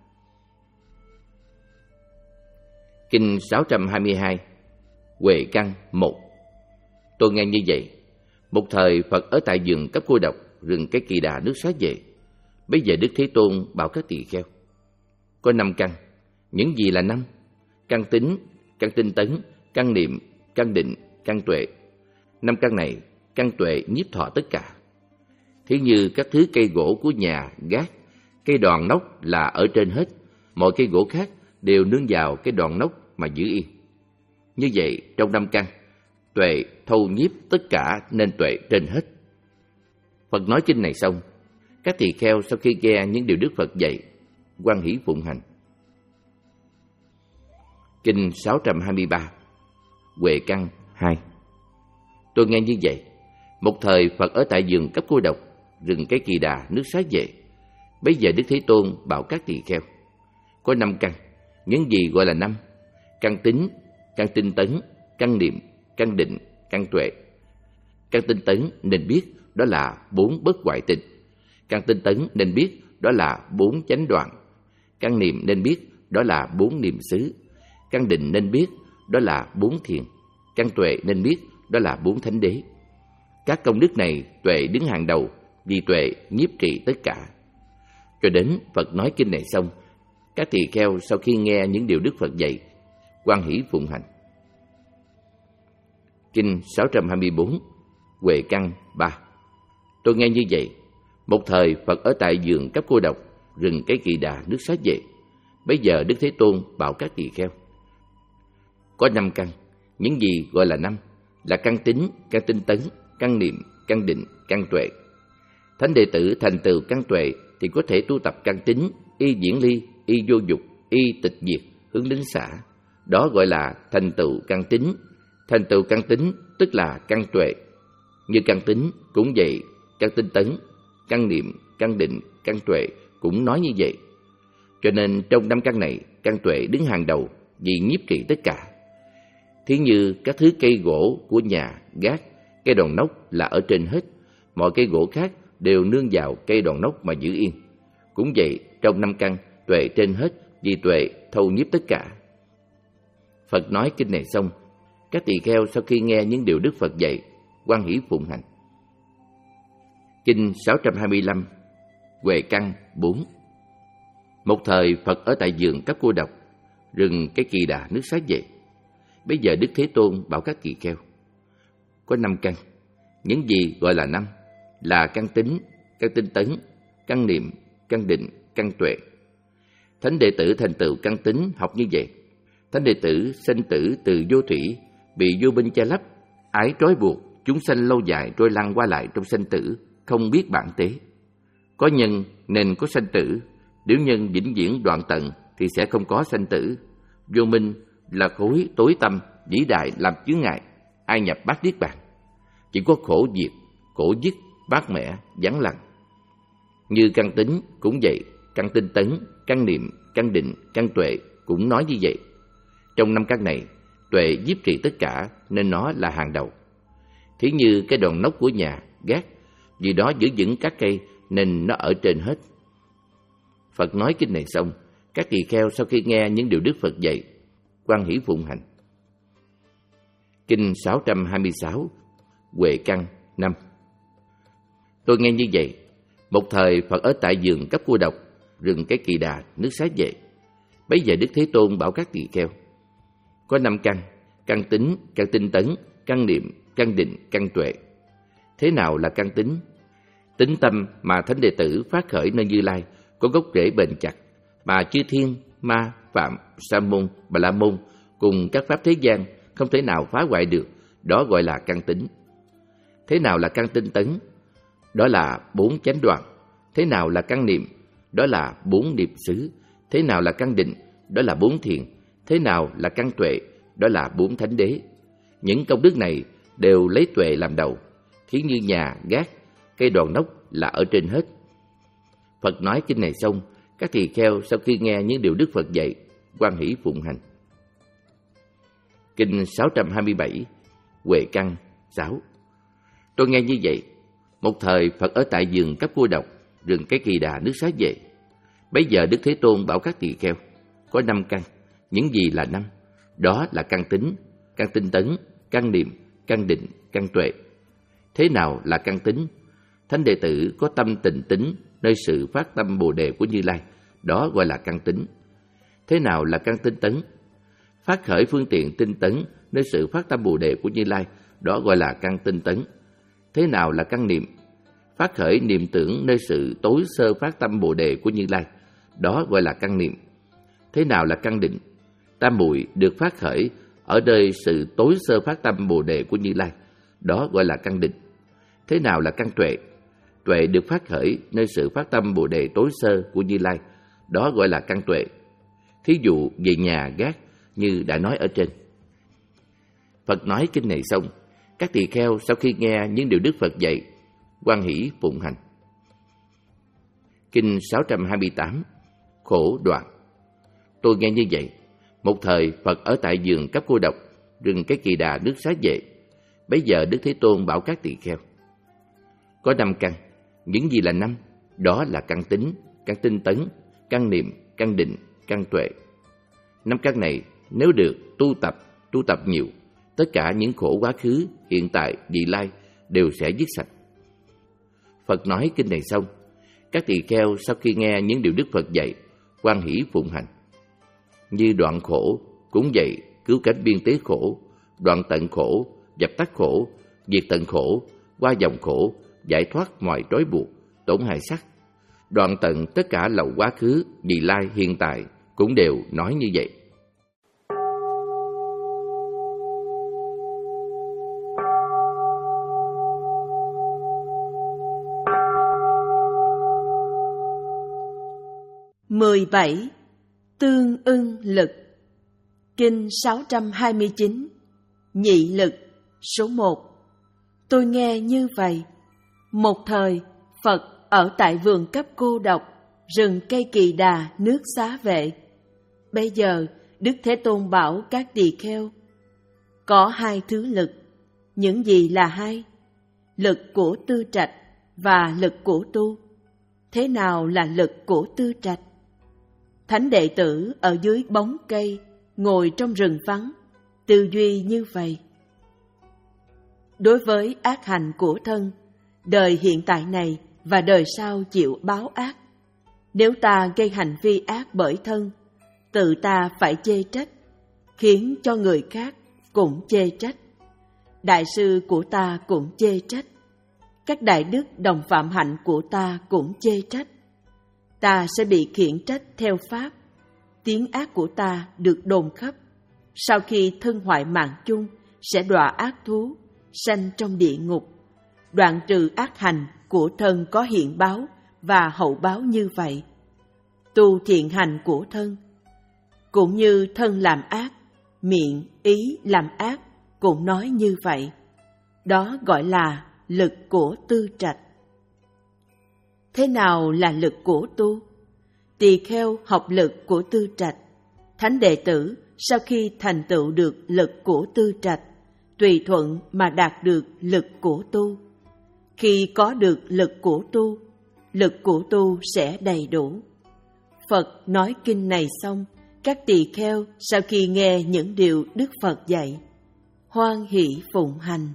Kinh sáu trăm hai mươi hai, Huệ Căn một. Tôi nghe như vậy. Một thời Phật ở tại vườn Cấp Cô Độc, rừng Cái Kỳ Đà, nước Xá Vệ. Bây giờ Đức Thế Tôn bảo các tỳ kheo: có năm căn. Những gì là năm? Căn tính, căn tinh tấn, căn niệm, căn định, căn tuệ. Năm căn này, căn tuệ nhiếp thọ tất cả. Thí như các thứ cây gỗ của nhà, gác, cây đòn nóc là ở trên hết, mọi cây gỗ khác đều nương vào cái đòn nóc mà giữ yên. Như vậy, trong năm căn, tuệ thâu nhiếp tất cả nên tuệ trên hết. Phật nói kinh này xong, các tỳ kheo sau khi nghe những điều Đức Phật dạy, hoan hỷ phụng hành. Kinh sáu trăm hai mươi ba, Huệ Căn hai. Tôi nghe như vậy. Một thời Phật ở tại vườn Cấp Cô Độc, rừng Cái Kỳ Đà, nước Xá Vệ. Bây giờ Đức Thế Tôn bảo các tỳ kheo: có năm căn. Những gì gọi là năm? Căn tính, căn tinh tấn, căn niệm, căn định, căn tuệ. Căn tinh tấn nên biết đó là bốn bất hoại tịch. Căn tinh tấn nên biết đó là bốn chánh đoạn. Căn niệm nên biết đó là bốn niệm xứ. Căn định nên biết đó là bốn thiền. Căn tuệ nên biết đó là bốn thánh đế. Các công đức này tuệ đứng hàng đầu, vì tuệ nhiếp trị tất cả. Cho đến Phật nói kinh này xong, các tỳ kheo sau khi nghe những điều Đức Phật dạy, hoan hỷ phụng hành. Kinh sáu trăm hai mươi bốn, Huệ Căn ba. Tôi nghe như vậy. Một thời Phật ở tại vườn Cấp Cô Độc, rừng Cái Kỳ Đà, nước Xá Vệ. Bây giờ Đức Thế Tôn bảo các tỳ kheo: có năm căn. Những gì gọi là năm? Là căn tính, căn tinh tấn, căn niệm, căn định, căn tuệ. Thánh đệ tử thành tựu căn tuệ thì có thể tu tập căn tính, y diễn ly, y vô dục, y tịch diệt, hướng đến xả. Đó gọi là thành tựu căn tính. Thành tựu căn tính tức là căn tuệ. Như căn tính cũng vậy, căn tinh tấn, căn niệm, căn định, căn tuệ cũng nói như vậy. Cho nên trong năm căn này, căn tuệ đứng hàng đầu vì nhiếp trị tất cả. Thí như các thứ cây gỗ của nhà, gác, cây đòn nóc là ở trên hết, mọi cây gỗ khác đều nương vào cây đòn nóc mà giữ yên. Cũng vậy, trong năm căn, tuệ trên hết vì tuệ thâu nhiếp tất cả. Phật nói kinh này xong, các tỳ kheo sau khi nghe những điều Đức Phật dạy, hoan hỷ phụng hành. Kinh sáu trăm hai mươi lăm, Huệ Căn bốn. Một thời Phật ở tại vườn Cấp Cô Độc, rừng Cái Kỳ Đà, nước Xá Vệ. Bây giờ Đức Thế Tôn bảo các tỳ kheo: có năm căn. Những gì gọi là năm? Là căn tính, căn tinh tấn, căn niệm, căn định, căn tuệ. Thánh đệ tử thành tựu căn tính học như vậy. Thánh đệ tử sanh tử từ vô thủy, bị vô minh che lấp, ái trói buộc, chúng sanh lâu dài trôi lăn qua lại trong sanh tử, không biết bản tế. Có nhân nên có sanh tử, nếu nhân vĩnh viễn đoạn tận thì sẽ không có sanh tử. Vô minh là khối tối tâm vĩ đại làm chướng ngại, ai nhập bát niết bàn. Chỉ có khổ diệt, khổ dứt, bát mẻ, vắng lặng. Như căn tính cũng vậy, căn tinh tấn, căn niệm, căn định, căn tuệ cũng nói như vậy. Trong năm căn này, tuệ nhiếp trị tất cả nên nó là hàng đầu. Thí như cái đòn nóc của nhà, gác, vì đó giữ vững các cây nên nó ở trên hết. Phật nói kinh này xong, các tỳ kheo sau khi nghe những điều Đức Phật dạy, hoan hỷ phụng hành. Kinh sáu trăm hai mươi sáu, Huệ Căn năm. Tôi nghe như vậy. Một thời Phật ở tại vườn Cấp Cô Độc, rừng Cái Kỳ Đà, nước Xá Vệ. Bấy giờ Đức Thế Tôn bảo các tỳ kheo: có năm căn. Căn tính, căn tinh tấn, căn niệm, căn định, căn tuệ. Thế nào là căn tính? Tính tâm mà thánh đệ tử phát khởi nơi Như Lai có gốc rễ bền chặt, mà chư thiên, ma, phạm, sa môn, bà la môn cùng các pháp thế gian không thể nào phá hoại được. Đó gọi là căn tính. Thế nào là căn tinh tấn? Đó là bốn chánh đoạn. Thế nào là căn niệm? Đó là bốn niệm xứ. Thế nào là căn định? Đó là bốn thiền. Thế nào là căn tuệ? Đó là bốn thánh đế. Những công đức này đều lấy tuệ làm đầu. Thí như nhà, gác, cây đòn nóc là ở trên hết. Phật nói kinh này xong, các tỳ kheo sau khi nghe những điều Đức Phật dạy, hoan hỷ phụng hành. Kinh sáu trăm hai mươi bảy, Huệ Căn sáu. Tôi nghe như vậy. Một thời Phật ở tại vườn Cấp Cô Độc, rừng Cái Kỳ Đà, nước Xá Vệ. Bấy giờ Đức Thế Tôn bảo các tỳ kheo, có năm căn. Những gì là năm? Đó là căn tính, căn tinh tấn, căn niệm, căn định, căn tuệ. Thế nào là căn tính? Thánh đệ tử có tâm tình tính nơi sự phát tâm Bồ Đề của Như Lai, đó gọi là căn tính. Thế nào là căn tinh tấn? Phát khởi phương tiện tinh tấn nơi sự phát tâm Bồ Đề của Như Lai, đó gọi là căn tinh tấn. Thế nào là căn niệm? Phát khởi niệm tưởng nơi sự tối sơ phát tâm Bồ Đề của Như Lai, đó gọi là căn niệm. Thế nào là căn định? Tam muội được phát khởi ở nơi sự tối sơ phát tâm Bồ Đề của Như Lai, đó gọi là căn định. Thế nào là căn tuệ? Tuệ được phát khởi nơi sự phát tâm Bồ Đề tối sơ của Như Lai, đó gọi là căn tuệ. Thí dụ về nhà gác như đã nói ở trên. Phật nói kinh này xong, các tỳ kheo sau khi nghe những điều Đức Phật dạy, hoan hỷ phụng hành. Kinh sáu trăm hai mươi tám, khổ đoạn. Tôi nghe như vậy, một thời Phật ở tại vườn Cấp Cô Độc, rừng Cái Kỳ Đà, nước Xá Vệ. Bấy giờ Đức Thế Tôn bảo các tỳ kheo, có năm căn. Những gì là năm? Đó là căn tính, căn tinh tấn, căn niệm, căn định, căn tuệ. Năm căn này nếu được tu tập, tu tập nhiều, tất cả những khổ quá khứ, hiện tại, vị lai đều sẽ dứt sạch. Phật nói kinh này xong, các tỳ kheo sau khi nghe những điều Đức Phật dạy, hoan hỷ phụng hành. Như đoạn khổ, cũng vậy, cứu cánh biên tế khổ, đoạn tận khổ, dập tắt khổ, diệt tận khổ, qua dòng khổ, giải thoát mọi trói buộc, tổn hại sắc. Đoạn tận tất cả lậu quá khứ, vị lai, hiện tại cũng đều nói như vậy. mười bảy. Tương ưng lực. Kinh sáu trăm hai mươi chín. Nhị lực. Số một. Tôi nghe như vậy. Một thời, Phật ở tại vườn Cấp Cô Độc, rừng Cây Kỳ Đà, nước Xá Vệ. Bây giờ, Đức Thế Tôn bảo các tỳ kheo, có hai thứ lực. Những gì là hai? Lực của tư trạch và lực của tu. Thế nào là lực của tư trạch? Thánh đệ tử ở dưới bóng cây, ngồi trong rừng vắng, tư duy như vậy. Đối với ác hành của thân, đời hiện tại này và đời sau chịu báo ác. Nếu ta gây hành vi ác bởi thân, tự ta phải chê trách, khiến cho người khác cũng chê trách. Đại sư của ta cũng chê trách. Các đại đức đồng phạm hạnh của ta cũng chê trách. Ta sẽ bị khiển trách theo pháp. Tiếng ác của ta được đồn khắp. Sau khi thân hoại mạng chung, sẽ đọa ác thú, sanh trong địa ngục. Đoạn trừ ác hành của thân có hiện báo và hậu báo như vậy. Tu thiện hành của thân, cũng như thân làm ác, miệng, ý làm ác, cũng nói như vậy. Đó gọi là lực của tư trạch. Thế nào là lực của tu? Tỳ kheo học lực của tư trạch. Thánh đệ tử sau khi thành tựu được lực của tư trạch, tùy thuận mà đạt được lực của tu. Khi có được lực của tu, lực của tu sẽ đầy đủ. Phật nói kinh này xong, các tỳ kheo sau khi nghe những điều Đức Phật dạy, hoan hỷ phụng hành.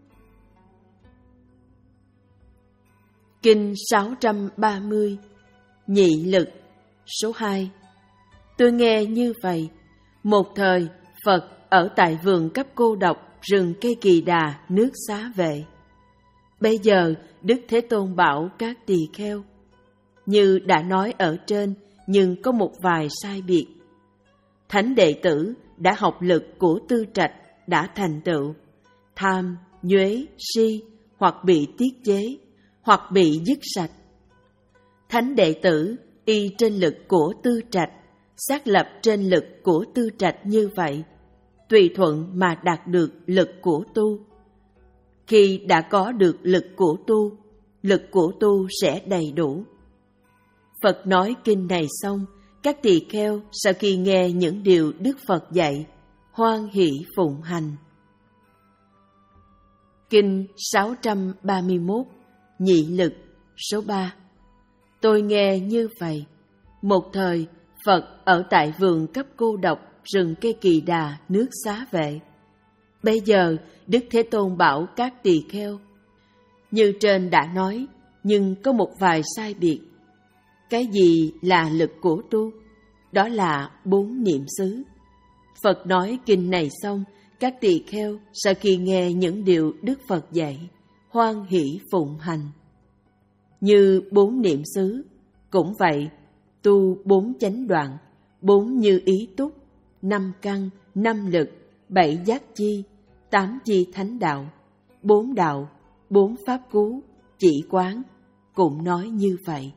Kinh sáu trăm ba mươi. Nhị lực. Số hai. Tôi nghe như vậy. Một thời, Phật ở tại vườn Cấp Cô Độc, rừng Cây Kỳ Đà, nước Xá Vệ. Bây giờ, Đức Thế Tôn bảo các tỳ kheo, như đã nói ở trên, nhưng có một vài sai biệt. Thánh đệ tử đã học lực của tư trạch đã thành tựu, tham, nhuế, si, hoặc bị tiết chế, hoặc bị dứt sạch. Thánh đệ tử y trên lực của tư trạch, xác lập trên lực của tư trạch như vậy, tùy thuận mà đạt được lực của tu. Khi đã có được lực của tu, lực của tu sẽ đầy đủ. Phật nói kinh này xong, các tỳ kheo sau khi nghe những điều Đức Phật dạy, hoan hỷ phụng hành. Kinh sáu trăm ba mươi mốt. nhị lực số ba. Tôi nghe như vậy. Một thời, Phật ở tại vườn cấp cô độc, rừng cây Kỳ Đà, nước Xá Vệ. Bây giờ, Đức Thế Tôn bảo các tỳ kheo. Như trên đã nói, nhưng có một vài sai biệt. Cái gì là lực của tu? Đó là bốn niệm xứ. Phật nói kinh này xong, các tỳ kheo sau khi nghe những điều Đức Phật dạy, hoan hỷ phụng hành. Như bốn niệm xứ, cũng vậy, tu bốn chánh đoạn, bốn như ý túc, năm căn, năm lực, bảy giác chi, tám chi thánh đạo, bốn đạo, bốn pháp cú, chỉ quán, cũng nói như vậy.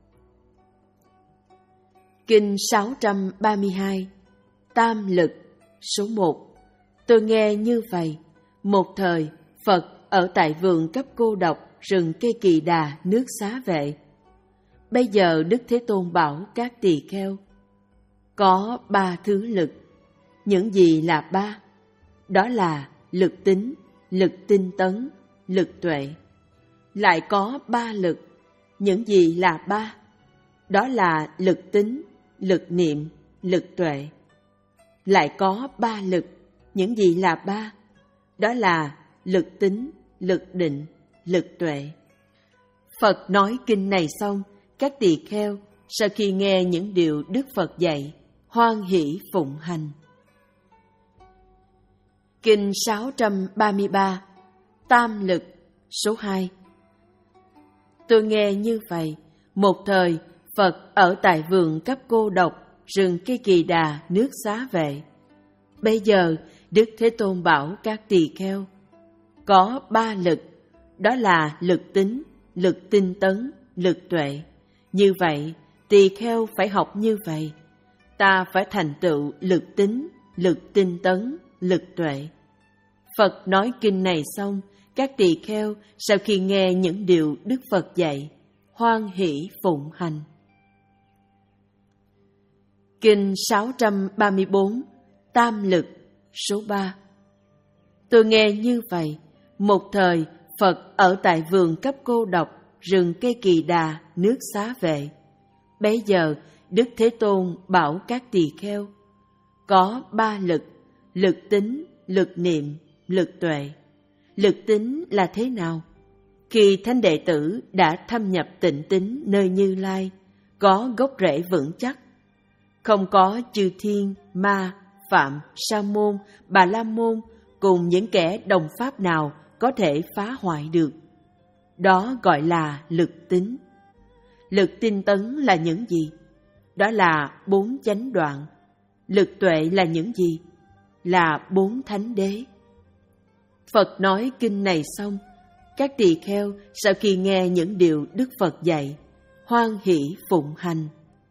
Kinh sáu trăm ba mươi hai, Tam lực số một. Tôi nghe như vậy. Một thời, Phật ở tại vườn cấp cô độc, rừng cây Kỳ Đà, nước Xá Vệ. Bây giờ Đức Thế Tôn bảo các tỳ kheo. Có ba thứ lực. Những gì là ba? Đó là lực tính, lực tinh tấn, lực tuệ. Lại có ba lực. Những gì là ba? Đó là lực tính, lực niệm, lực tuệ. Lại có ba lực. Những gì là ba? Đó là lực tính, lực định, lực tuệ. Phật nói kinh này xong, các tỳ kheo sau khi nghe những điều Đức Phật dạy, hoan hỷ phụng hành. Kinh sáu trăm ba mươi ba, Tam lực số hai. Tôi nghe như vậy. Một thời, Phật ở tại vườn cấp cô độc, rừng cây Kỳ Đà, nước Xá Vệ. Bây giờ, Đức Thế Tôn bảo các tỳ kheo. Có ba lực. Đó là lực tính, lực tinh tấn, lực tuệ. Như vậy, tỳ kheo phải học như vậy. Ta phải thành tựu lực tính, lực tinh tấn, lực tuệ. Phật nói kinh này xong, các tỳ kheo sau khi nghe những điều Đức Phật dạy, hoan hỷ phụng hành. Kinh sáu trăm ba mươi bốn, Tam lực số ba. Tôi nghe như vậy. Một thời, Phật ở tại vườn cấp cô độc, rừng cây Kỳ Đà, nước Xá Vệ. Bấy giờ, Đức Thế Tôn bảo các tỳ kheo. Có ba lực. Lực tính, lực niệm, lực tuệ. Lực tính là thế nào? Khi thánh đệ tử đã thâm nhập tịnh tín nơi Như Lai, có gốc rễ vững chắc, không có chư thiên, ma, phạm, sa môn, bà la môn cùng những kẻ đồng pháp nào có thể phá hoại được. Đó gọi là lực tính. Lực tinh tấn là những gì? Đó là bốn chánh đoạn. Lực tuệ là những gì? Là bốn thánh đế. Phật nói kinh này xong, các tỳ kheo sau khi nghe những điều Đức Phật dạy, hoan hỷ phụng hành.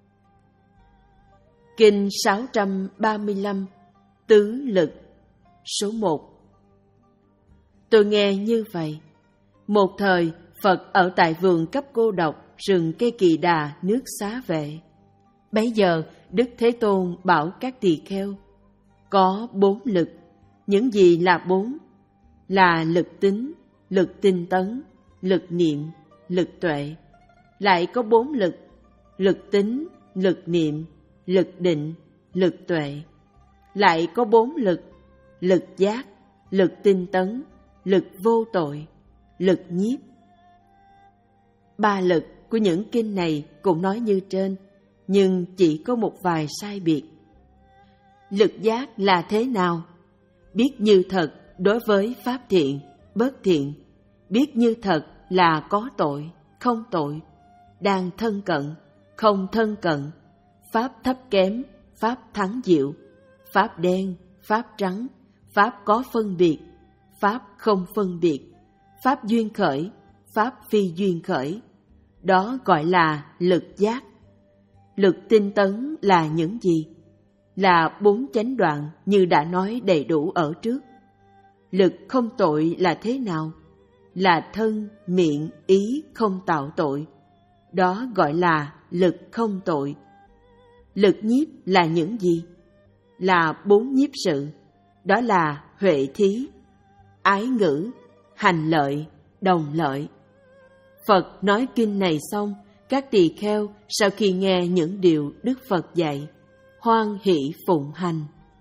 Kinh sáu trăm ba mươi lăm, Tứ lực số một. Tôi nghe như vậy. Một thời, Phật ở tại vườn cấp cô độc, rừng cây Kỳ Đà, nước Xá Vệ. Bấy giờ, Đức Thế Tôn bảo các tỳ kheo. Có bốn lực. Những gì là bốn? Là lực tính, lực tinh tấn, lực niệm, lực tuệ. Lại có bốn lực. Lực tính, lực niệm, lực định, lực tuệ. Lại có bốn lực. Lực giác, lực tinh tấn, lực vô tội, lực nhiếp. Ba lực của những kinh này cũng nói như trên, nhưng chỉ có một vài sai biệt. Lực giác là thế nào? Biết như thật đối với pháp thiện, bất thiện. Biết như thật là có tội, không tội. Đang thân cận, không thân cận. Pháp thấp kém, pháp thắng diệu. Pháp đen, pháp trắng. Pháp có phân biệt, pháp không phân biệt. Pháp duyên khởi, pháp phi duyên khởi. Đó gọi là lực giác. Lực tinh tấn là những gì? Là bốn chánh đoạn như đã nói đầy đủ ở trước. Lực không tội là thế nào? Là thân, miệng, ý không tạo tội. Đó gọi là lực không tội. Lực nhiếp là những gì? Là bốn nhiếp sự. Đó là huệ thí, ái ngữ, hành lợi, đồng lợi. Phật nói kinh này xong, các tỳ kheo sau khi nghe những điều Đức Phật dạy, hoan hỷ phụng hành.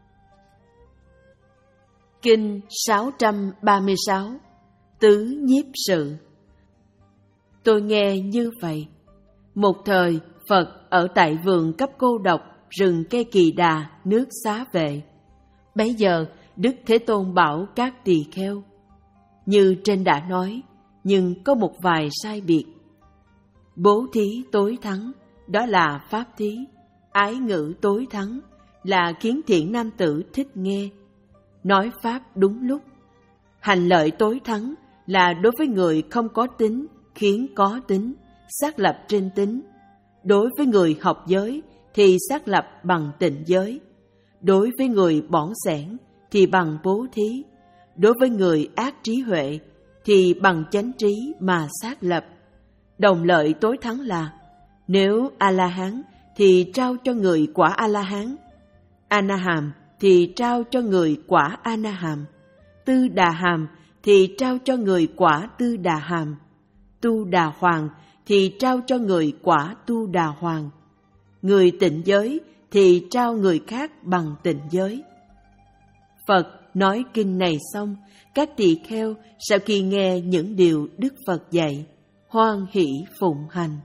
Kinh sáu trăm ba mươi sáu. Tứ nhiếp sự. Tôi nghe như vậy. Một thời, Phật ở tại vườn Cấp Cô Độc, rừng Cây Kỳ Đà, nước Xá Vệ. Bấy giờ, Đức Thế Tôn bảo các tỳ kheo: như trên đã nói, nhưng có một vài sai biệt. Bố thí tối thắng, đó là pháp thí. Ái ngữ tối thắng, là khiến thiện nam tử thích nghe. Nói pháp đúng lúc. Hành lợi tối thắng, là đối với người không có tính, khiến có tính, xác lập trên tính. Đối với người học giới, thì xác lập bằng tịnh giới. Đối với người bỏn xẻn, thì bằng bố thí. Đối với người ác trí huệ, thì bằng chánh trí mà xác lập. Đồng lợi tối thắng là, nếu A-la-hán thì trao cho người quả A-la-hán, A-na-hàm thì trao cho người quả A-na-hàm, Tư Đà Hàm thì trao cho người quả Tư Đà Hàm, Tu Đà Hoàng thì trao cho người quả Tu Đà Hoàng, người tịnh giới thì trao người khác bằng tịnh giới. Phật nói kinh này xong, các tỳ kheo sau khi nghe những điều Đức Phật dạy, hoan hỷ phụng hành.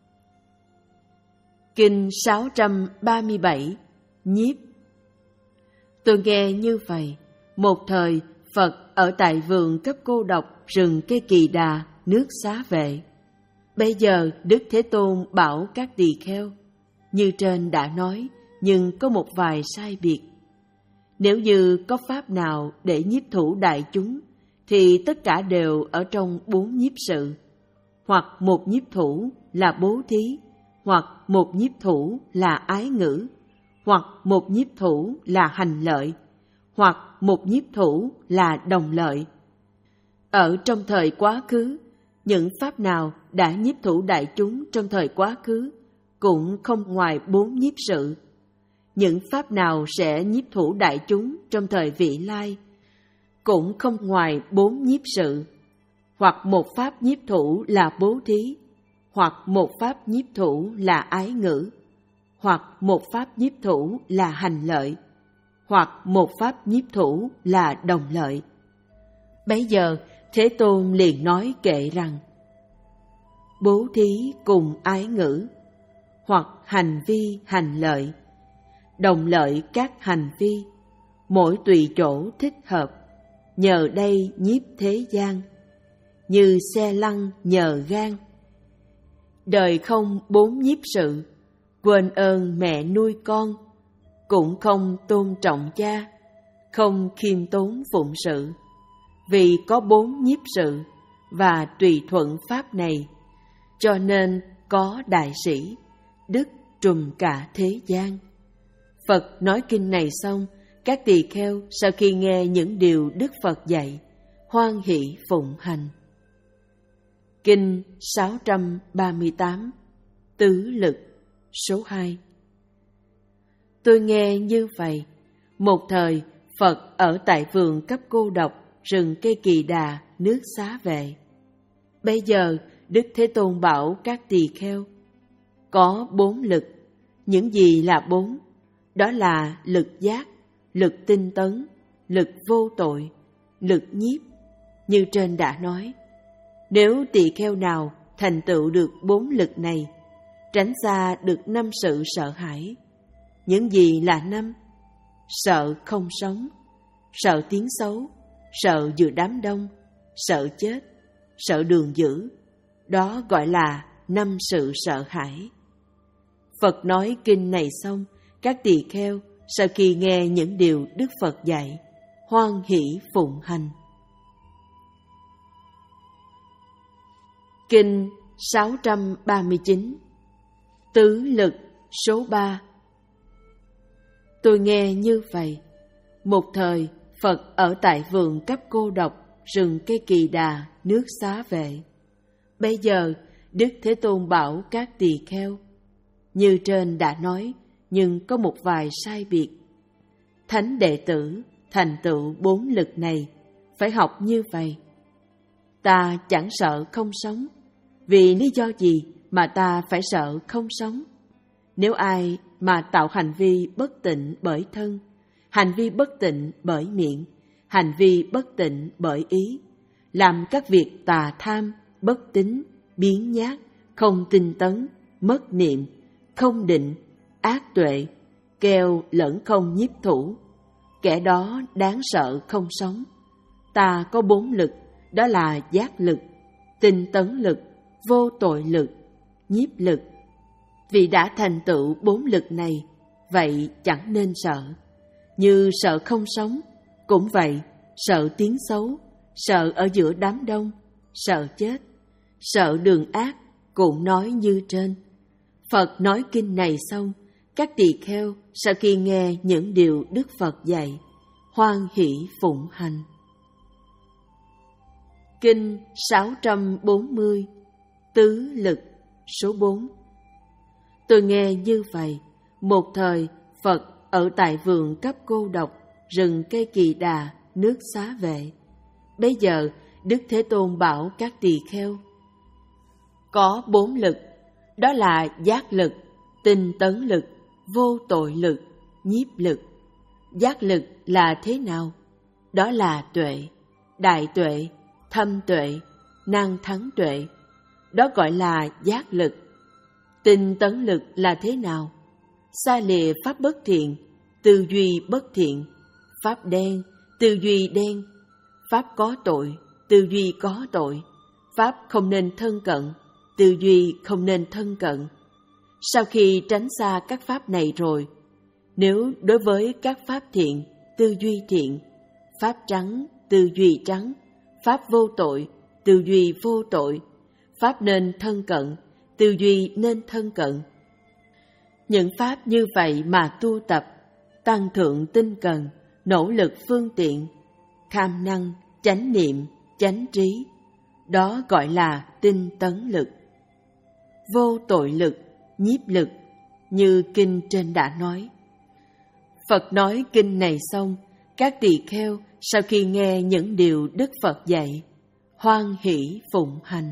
Kinh sáu trăm ba mươi bảy. Nhiếp. Tôi nghe như vậy. Một thời, Phật ở tại vườn Cấp Cô Độc, rừng Cây Kỳ Đà, nước Xá Vệ. Bây giờ Đức Thế Tôn bảo các tỳ kheo: như trên đã nói, nhưng có một vài sai biệt. Nếu như có pháp nào để nhiếp thủ đại chúng, thì tất cả đều ở trong bốn nhiếp sự. Hoặc một nhiếp thủ là bố thí, hoặc một nhiếp thủ là ái ngữ, hoặc một nhiếp thủ là hành lợi, hoặc một nhiếp thủ là đồng lợi. Ở trong thời quá khứ, những pháp nào đã nhiếp thủ đại chúng trong thời quá khứ cũng không ngoài bốn nhiếp sự. Những pháp nào sẽ nhiếp thủ đại chúng trong thời vị lai cũng không ngoài bốn nhiếp sự. Hoặc một pháp nhiếp thủ là bố thí, hoặc một pháp nhiếp thủ là ái ngữ, hoặc một pháp nhiếp thủ là hành lợi, hoặc một pháp nhiếp thủ là đồng lợi. Bấy giờ Thế Tôn liền nói kệ rằng: bố thí cùng ái ngữ, hoặc hành vi hành lợi, đồng lợi các hành vi, mỗi tùy chỗ thích hợp, nhờ đây nhiếp thế gian, như xe lăn nhờ gan. Đời không bốn nhiếp sự, quên ơn mẹ nuôi con, cũng không tôn trọng cha, không khiêm tốn phụng sự. Vì có bốn nhiếp sự và tùy thuận pháp này, cho nên có đại sĩ, đức trùm cả thế gian. Phật nói kinh này xong, các tỳ kheo sau khi nghe những điều Đức Phật dạy, hoan hỷ phụng hành. Kinh sáu trăm ba mươi tám. Tứ lực. Số hai. Tôi nghe như vậy. Một thời, Phật ở tại vườn Cấp Cô Độc, rừng Cây Kỳ Đà, nước Xá Vệ. Bây giờ, Đức Thế Tôn bảo các tỳ kheo: có bốn lực. Những gì là bốn? Đó là lực giác, lực tinh tấn, lực vô tội, lực nhiếp. Như trên đã nói, nếu tỳ kheo nào thành tựu được bốn lực này, tránh xa được năm sự sợ hãi. Những gì là năm? Sợ không sống, sợ tiếng xấu, sợ giữa đám đông, sợ chết, sợ đường dữ. Đó gọi là năm sự sợ hãi. Phật nói kinh này xong, các tỳ kheo sau khi nghe những điều Đức Phật dạy, hoan hỷ phụng hành. Kinh sáu trăm ba mươi chín. Tứ lực. Số ba. Tôi nghe như vậy. Một thời, Phật ở tại vườn Cấp Cô Độc, rừng Cây Kỳ Đà, nước Xá Vệ. Bây giờ, Đức Thế Tôn bảo các tỳ kheo: như trên đã nói, nhưng có một vài sai biệt. Thánh đệ tử thành tựu bốn lực này phải học như vậy. Ta chẳng sợ không sống, Vì lý do gì mà ta phải sợ không sống? Nếu ai mà tạo hành vi bất tịnh bởi thân, hành vi bất tịnh bởi miệng, hành vi bất tịnh bởi ý, làm các việc tà tham, bất tín, biếng nhác, không tinh tấn, mất niệm, không định, ác tuệ, keo lẫn không nhiếp thủ, kẻ đó đáng sợ không sống. Ta có bốn lực, đó là giác lực, tinh tấn lực, vô tội lực, nhiếp lực. Vì đã thành tựu bốn lực này, vậy chẳng nên sợ. Như sợ không sống, cũng vậy, sợ tiếng xấu, sợ ở giữa đám đông, sợ chết, sợ đường ác, cũng nói như trên. Phật nói kinh này xong, các tỳ kheo sau khi nghe những điều Đức Phật dạy, hoan hỷ phụng hành. Kinh sáu trăm bốn mươi, Tứ lực, số bốn. Tôi nghe như vậy, một thời Phật ở tại vườn Cấp Cô Độc, rừng cây Kỳ Đà, nước Xá Vệ. Bây giờ Đức Thế Tôn bảo các tỳ kheo có bốn lực, đó là giác lực, tinh tấn lực, vô tội lực, nhiếp lực. Giác lực là thế nào? Đó là tuệ, đại tuệ, thâm tuệ, năng thắng tuệ. Đó gọi là giác lực. Tinh tấn lực là thế nào? Xa lìa pháp bất thiện, tư duy bất thiện, pháp đen, tư duy đen, pháp có tội, tư duy có tội, pháp không nên thân cận, tư duy không nên thân cận. Sau khi tránh xa các pháp này rồi, nếu đối với các pháp thiện, tư duy thiện, pháp trắng, tư duy trắng, pháp vô tội, tư duy vô tội, pháp nên thân cận, tư duy nên thân cận. Những pháp như vậy mà tu tập, tăng thượng tinh cần, nỗ lực phương tiện, kham năng, chánh niệm, chánh trí, đó gọi là tinh tấn lực. Vô tội lực, nhiếp lực, như kinh trên đã nói. Phật nói kinh này xong, các tỳ kheo sau khi nghe những điều Đức Phật dạy, hoan hỷ phụng hành.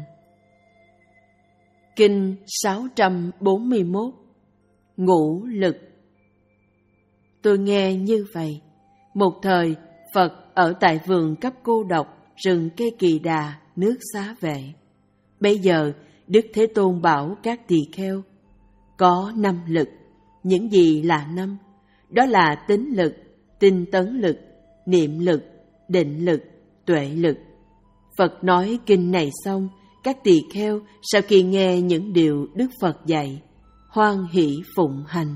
Kinh sáu trăm bốn mươi mốt, Ngũ lực. Tôi nghe như vậy, một thời Phật ở tại vườn Cấp Cô Độc, rừng cây Kỳ Đà, nước Xá Vệ. Bây giờ Đức Thế Tôn bảo các tỳ kheo có năm lực. Những gì là năm? Đó là tín lực, tinh tấn lực, niệm lực, định lực, tuệ lực. Phật nói kinh này xong, các tỳ kheo sau khi nghe những điều Đức Phật dạy, hoan hỷ phụng hành.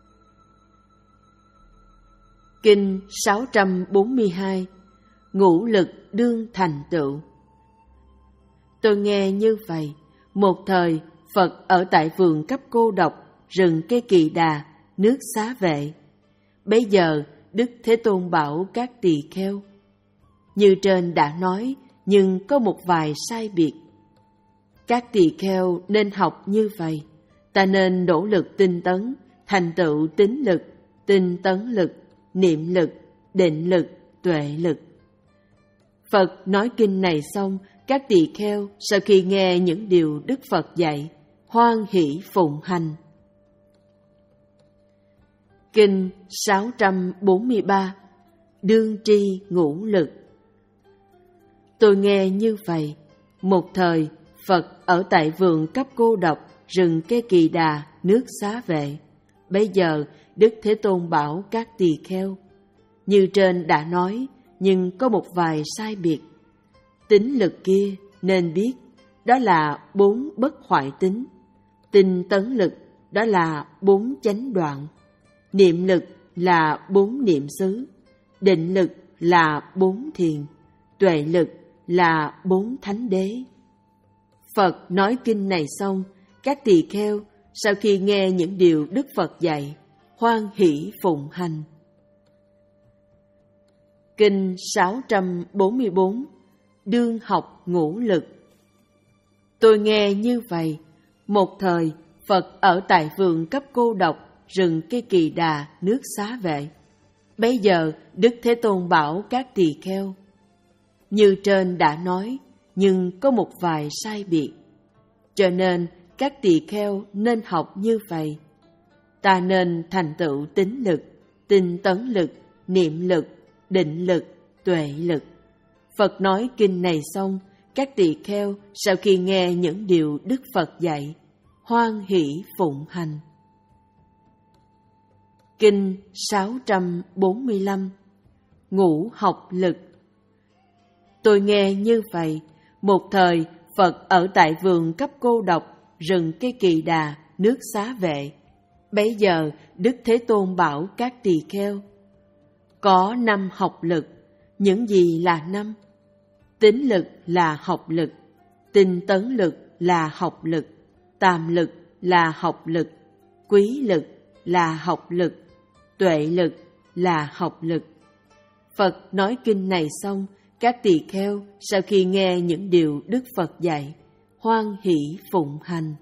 Kinh sáu trăm bốn mươi hai, Ngũ lực đương thành tựu. Tôi nghe như vậy, một thời Phật ở tại vườn Cấp Cô Độc, rừng cây Kỳ Đà, nước Xá Vệ. Bây giờ Đức Thế Tôn bảo các tỳ kheo, như trên đã nói, nhưng có một vài sai biệt. Các tỳ kheo nên học như vậy. Ta nên nỗ lực tinh tấn, thành tựu tín lực, tinh tấn lực, niệm lực, định lực, tuệ lực. Phật nói kinh này xong, các tỳ kheo sau khi nghe những điều Đức Phật dạy, hoan hỷ phụng hành. Kinh sáu trăm bốn mươi ba, Đương tri ngũ lực. Tôi nghe như vậy, một thời Phật ở tại vườn Cấp Cô Độc, rừng cây Kỳ Đà, nước Xá Vệ. Bây giờ Đức Thế Tôn bảo các tỳ kheo, như trên đã nói, nhưng có một vài sai biệt. Tín lực kia nên biết, đó là bốn bất hoại tính. Tinh tấn lực, đó là bốn chánh đoạn. Niệm lực là bốn niệm xứ. Định lực là bốn thiền. Tuệ lực là bốn thánh đế. Phật nói kinh này xong, các tỳ kheo sau khi nghe những điều Đức Phật dạy, hoan hỷ phụng hành. Kinh sáu trăm bốn mươi bốn, Đương học ngũ lực. Tôi nghe như vậy, một thời Phật ở tại vườn Cấp Cô Độc, rừng cây Kỳ Đà, nước Xá Vệ. Bây giờ Đức Thế Tôn bảo các tỳ kheo, như trên đã nói, nhưng có một vài sai biệt. Cho nên các tỳ kheo nên học như vậy. Ta nên thành tựu tín lực, tinh tấn lực, niệm lực, định lực, tuệ lực. Phật nói kinh này xong, các tỳ kheo sau khi nghe những điều Đức Phật dạy, hoan hỷ phụng hành. Kinh sáu trăm bốn mươi lăm. Ngũ học lực. Tôi nghe như vậy, một thời Phật ở tại vườn cấp cô độc, rừng cây Kỳ Đà, nước Xá Vệ. Bấy giờ Đức Thế Tôn bảo các tỳ kheo: có năm học lực. Những gì là năm? Tín lực là học lực, tinh tấn lực là học lực, tàm lực là học lực, quý lực là học lực, tuệ lực là học lực. Phật nói kinh này xong, các tỳ kheo sau khi nghe những điều Đức Phật dạy, hoan hỷ phụng hành.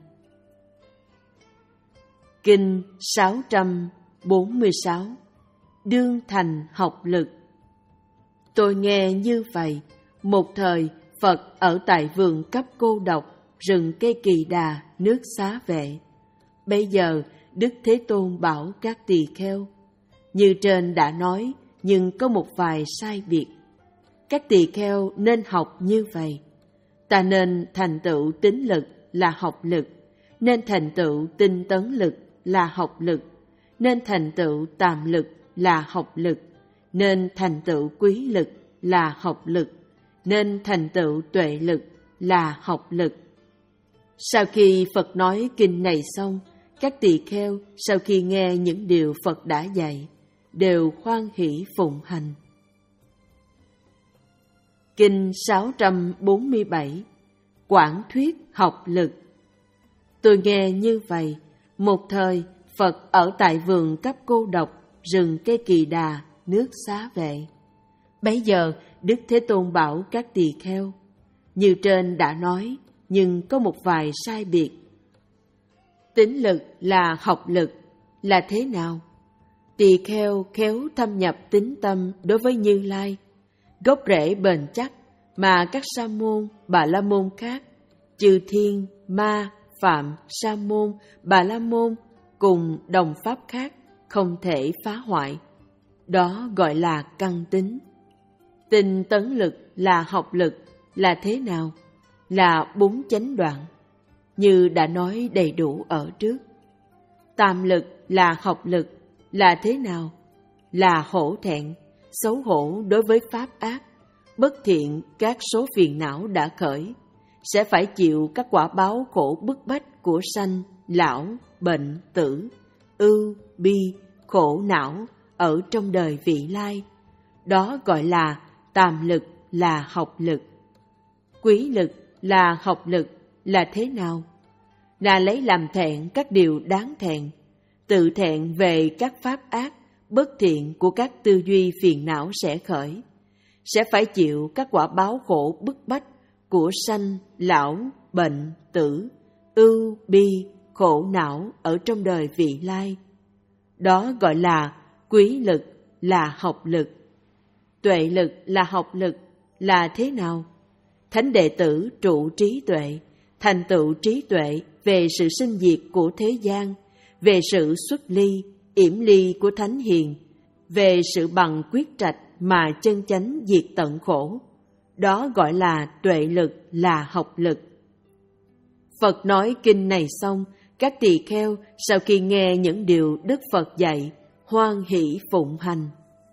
Kinh sáu trăm bốn mươi sáu. Đương thành học lực. Tôi nghe như vậy, một thời Phật ở tại vườn cấp cô độc, rừng cây Kỳ Đà, nước Xá Vệ. Bây giờ Đức Thế Tôn bảo các tỳ kheo: như trên đã nói, nhưng có một vài sai biệt. Các tỳ kheo nên học như vậy. Ta nên thành tựu tín lực là học lực, nên thành tựu tinh tấn lực là học lực, nên thành tựu tàm lực là học lực, nên thành tựu quý lực là học lực, nên thành tựu tuệ lực là học lực. Sau khi Phật nói kinh này xong, các tỳ kheo sau khi nghe những điều Phật đã dạy, đều hoan hỷ phụng hành. Kinh sáu trăm bốn mươi bảy. Quảng thuyết học lực. Tôi nghe như vậy, một thời Phật ở tại vườn cấp cô độc, rừng cây Kỳ Đà, nước Xá Vệ. Bấy giờ Đức Thế Tôn bảo các tỳ kheo: như trên đã nói, nhưng có một vài sai biệt. Tín lực là học lực là thế nào? Tỳ kheo khéo thâm nhập tín tâm đối với Như Lai, gốc rễ bền chắc mà các sa môn, bà la môn khác, chư thiên, ma, phạm, sa môn, bà la môn cùng đồng pháp khác không thể phá hoại. Đó gọi là căn tín. Tinh tấn lực là học lực là thế nào? Là bốn chánh đoạn, như đã nói đầy đủ ở trước. Tàm lực là học lực là thế nào? Là hổ thẹn, xấu hổ đối với pháp ác, bất thiện các số phiền não đã khởi, sẽ phải chịu các quả báo khổ bức bách của sanh, lão, bệnh, tử, ưu, bi, khổ não ở trong đời vị lai. Đó gọi là tàm lực là học lực. Quý lực là học lực là thế nào? Là lấy làm thẹn các điều đáng thẹn, tự thẹn về các pháp ác, bất thiện của các tư duy phiền não sẽ khởi, sẽ phải chịu các quả báo khổ bức bách của sanh, lão, bệnh, tử, ưu, bi, khổ não ở trong đời vị lai. Đó gọi là quý lực là học lực. Tuệ lực là học lực là thế nào? Thánh đệ tử trụ trí tuệ, thành tựu trí tuệ về sự sinh diệt của thế gian, về sự xuất ly, yểm ly của thánh hiền, về sự bằng quyết trạch mà chân chánh diệt tận khổ. Đó gọi là tuệ lực là học lực. Phật nói kinh này xong, các tỳ kheo sau khi nghe những điều Đức Phật dạy, hoan hỷ phụng hành.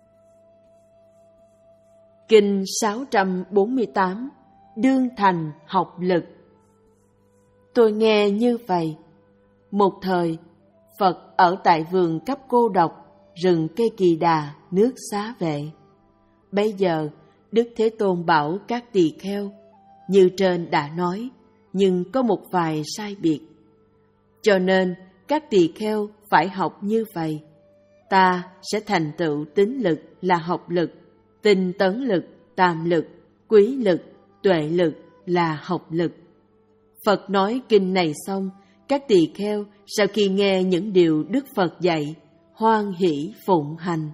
Kinh sáu trăm bốn mươi tám. Đương thành học lực. Tôi nghe như vậy, một thời Phật ở tại vườn cấp cô độc, rừng cây Kỳ Đà, nước Xá Vệ. Bây giờ Đức Thế Tôn bảo các tỳ kheo, như trên đã nói, nhưng có một vài sai biệt. Cho nên các tỳ kheo phải học như vậy. Ta sẽ thành tựu tín lực là học lực, tinh tấn lực, tàm lực, quý lực, tuệ lực là học lực. Phật nói kinh này xong, các tỳ kheo sau khi nghe những điều Đức Phật dạy, hoan hỷ phụng hành.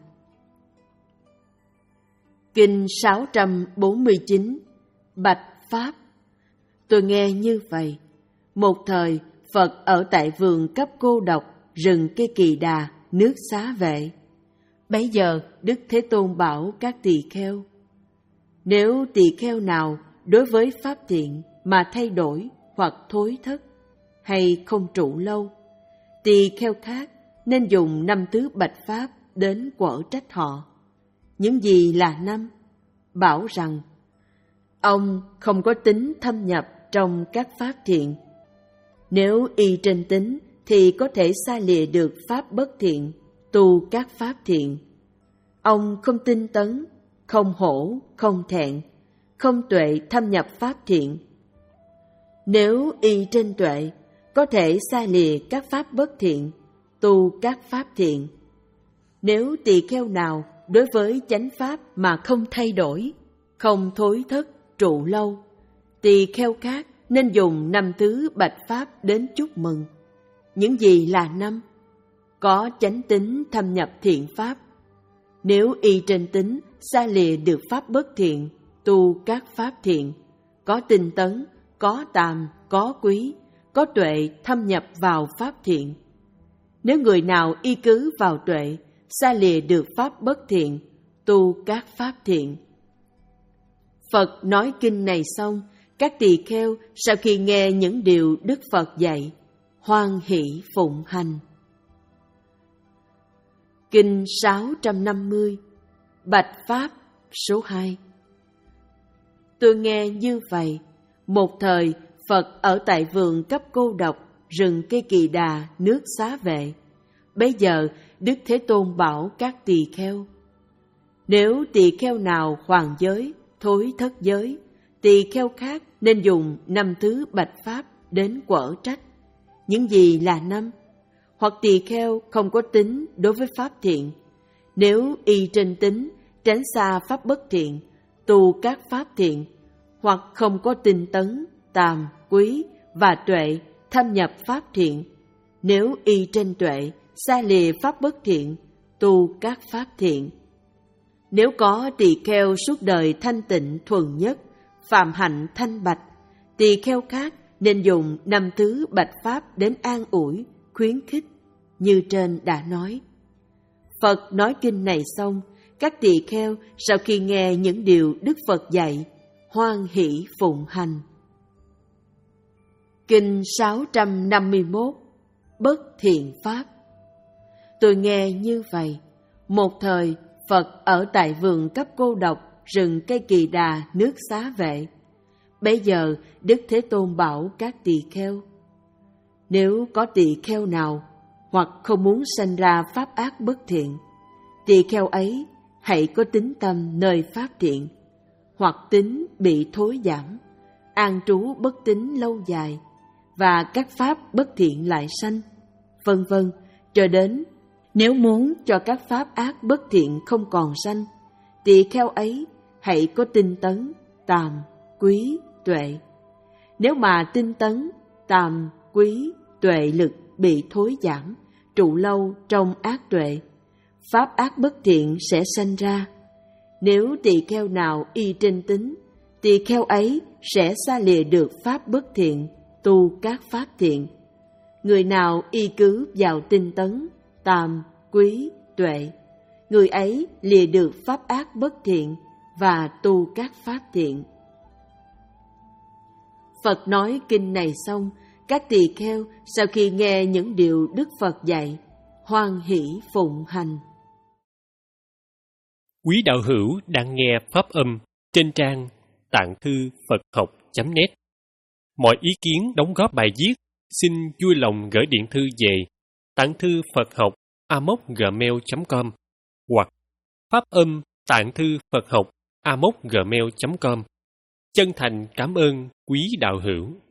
Kinh sáu trăm bốn mươi chín. Bạch Pháp. Tôi nghe như vậy, một thời Phật ở tại vườn cấp cô độc, rừng cây Kỳ Đà, nước Xá Vệ. Bấy giờ Đức Thế Tôn bảo các tỳ kheo: nếu tỳ kheo nào đối với pháp thiện mà thay đổi hoặc thối thất hay không trụ lâu, tỳ kheo khác nên dùng năm thứ bạch pháp đến quở trách họ. Những gì là năm? Bảo rằng ông không có tính thâm nhập trong các pháp thiện. Nếu y trên tính thì có thể xa lìa được pháp bất thiện, tu các pháp thiện. Ông không tinh tấn, không hổ, không thẹn, không tuệ thâm nhập pháp thiện. Nếu y trên tuệ, có thể xa lìa các pháp bất thiện, tu các pháp thiện. Nếu tỳ kheo nào đối với chánh pháp mà không thay đổi, không thối thất, trụ lâu, tỳ kheo khác nên dùng năm thứ bạch pháp đến chúc mừng. Những gì là năm? Có chánh tính thâm nhập thiện pháp. Nếu y trên tính xa lìa được pháp bất thiện, tu các pháp thiện, có tinh tấn, có tàm, có quý, có tuệ thâm nhập vào pháp thiện. Nếu người nào y cứ vào tuệ, xa lìa được pháp bất thiện, tu các pháp thiện. Phật nói kinh này xong, các tỳ kheo sau khi nghe những điều Đức Phật dạy, hoan hỷ phụng hành. Kinh sáu trăm năm mươi, Bạch Pháp số hai. Tôi nghe như vậy, một thời Phật ở tại vườn cấp cô độc, rừng cây Kỳ Đà, nước Xá Vệ. Bấy giờ Đức Thế Tôn bảo các tỳ kheo: nếu tỳ kheo nào hoàn giới, thối thất giới, tỳ kheo khác nên dùng năm thứ bạch pháp đến quở trách. Những gì là năm? Hoặc tỳ kheo không có tính đối với pháp thiện. Nếu y trên tính, tránh xa pháp bất thiện, tu các pháp thiện, hoặc không có tinh tấn, tàm, quý và tuệ thâm nhập pháp thiện. Nếu y trên tuệ, xa lìa pháp bất thiện, tu các pháp thiện. Nếu có tỳ kheo suốt đời thanh tịnh thuần nhất, phạm hạnh thanh bạch, tỳ kheo khác nên dùng năm thứ bạch pháp đến an ủi, khuyến khích, như trên đã nói. Phật nói kinh này xong, các tỳ kheo sau khi nghe những điều Đức Phật dạy, hoan hỷ phụng hành. Kinh sáu trăm năm mươi mốt, Bất thiện pháp. Tôi nghe như vậy, một thời Phật ở tại vườn cấp cô độc, rừng cây Kỳ Đà, nước Xá Vệ. Bây giờ Đức Thế Tôn bảo các tỳ kheo: nếu có tỳ kheo nào hoặc không muốn sanh ra pháp ác bất thiện, tỳ kheo ấy hãy có tín tâm nơi pháp thiện, hoặc tính bị thối giảm, an trú bất tín lâu dài, và các pháp bất thiện lại sanh, vân vân, cho đến nếu muốn cho các pháp ác bất thiện không còn sanh, tỳ kheo ấy hãy có tinh tấn, tàm, quý, tuệ. Nếu mà tinh tấn, tàm, quý, tuệ lực bị thối giảm, trụ lâu trong ác tuệ, pháp ác bất thiện sẽ sanh ra. Nếu tỳ kheo nào y trên tính, tỳ kheo ấy sẽ xa lìa được pháp bất thiện, tu các pháp thiện. Người nào y cứ vào tinh tấn, tàm, quý, tuệ, người ấy lìa được pháp ác bất thiện và tu các pháp thiện. Phật nói kinh này xong, các tỳ kheo sau khi nghe những điều Đức Phật dạy, hoan hỷ phụng hành. Quý đạo hữu đang nghe pháp âm trên trang tạng thư Phật học chấm net. Mọi ý kiến đóng góp bài viết xin vui lòng gửi điện thư về tạng thư Phật học a m o c gmail chấm com hoặc pháp âm tạng thư Phật học a m o c gmail chấm com. Chân thành cảm ơn quý đạo hữu.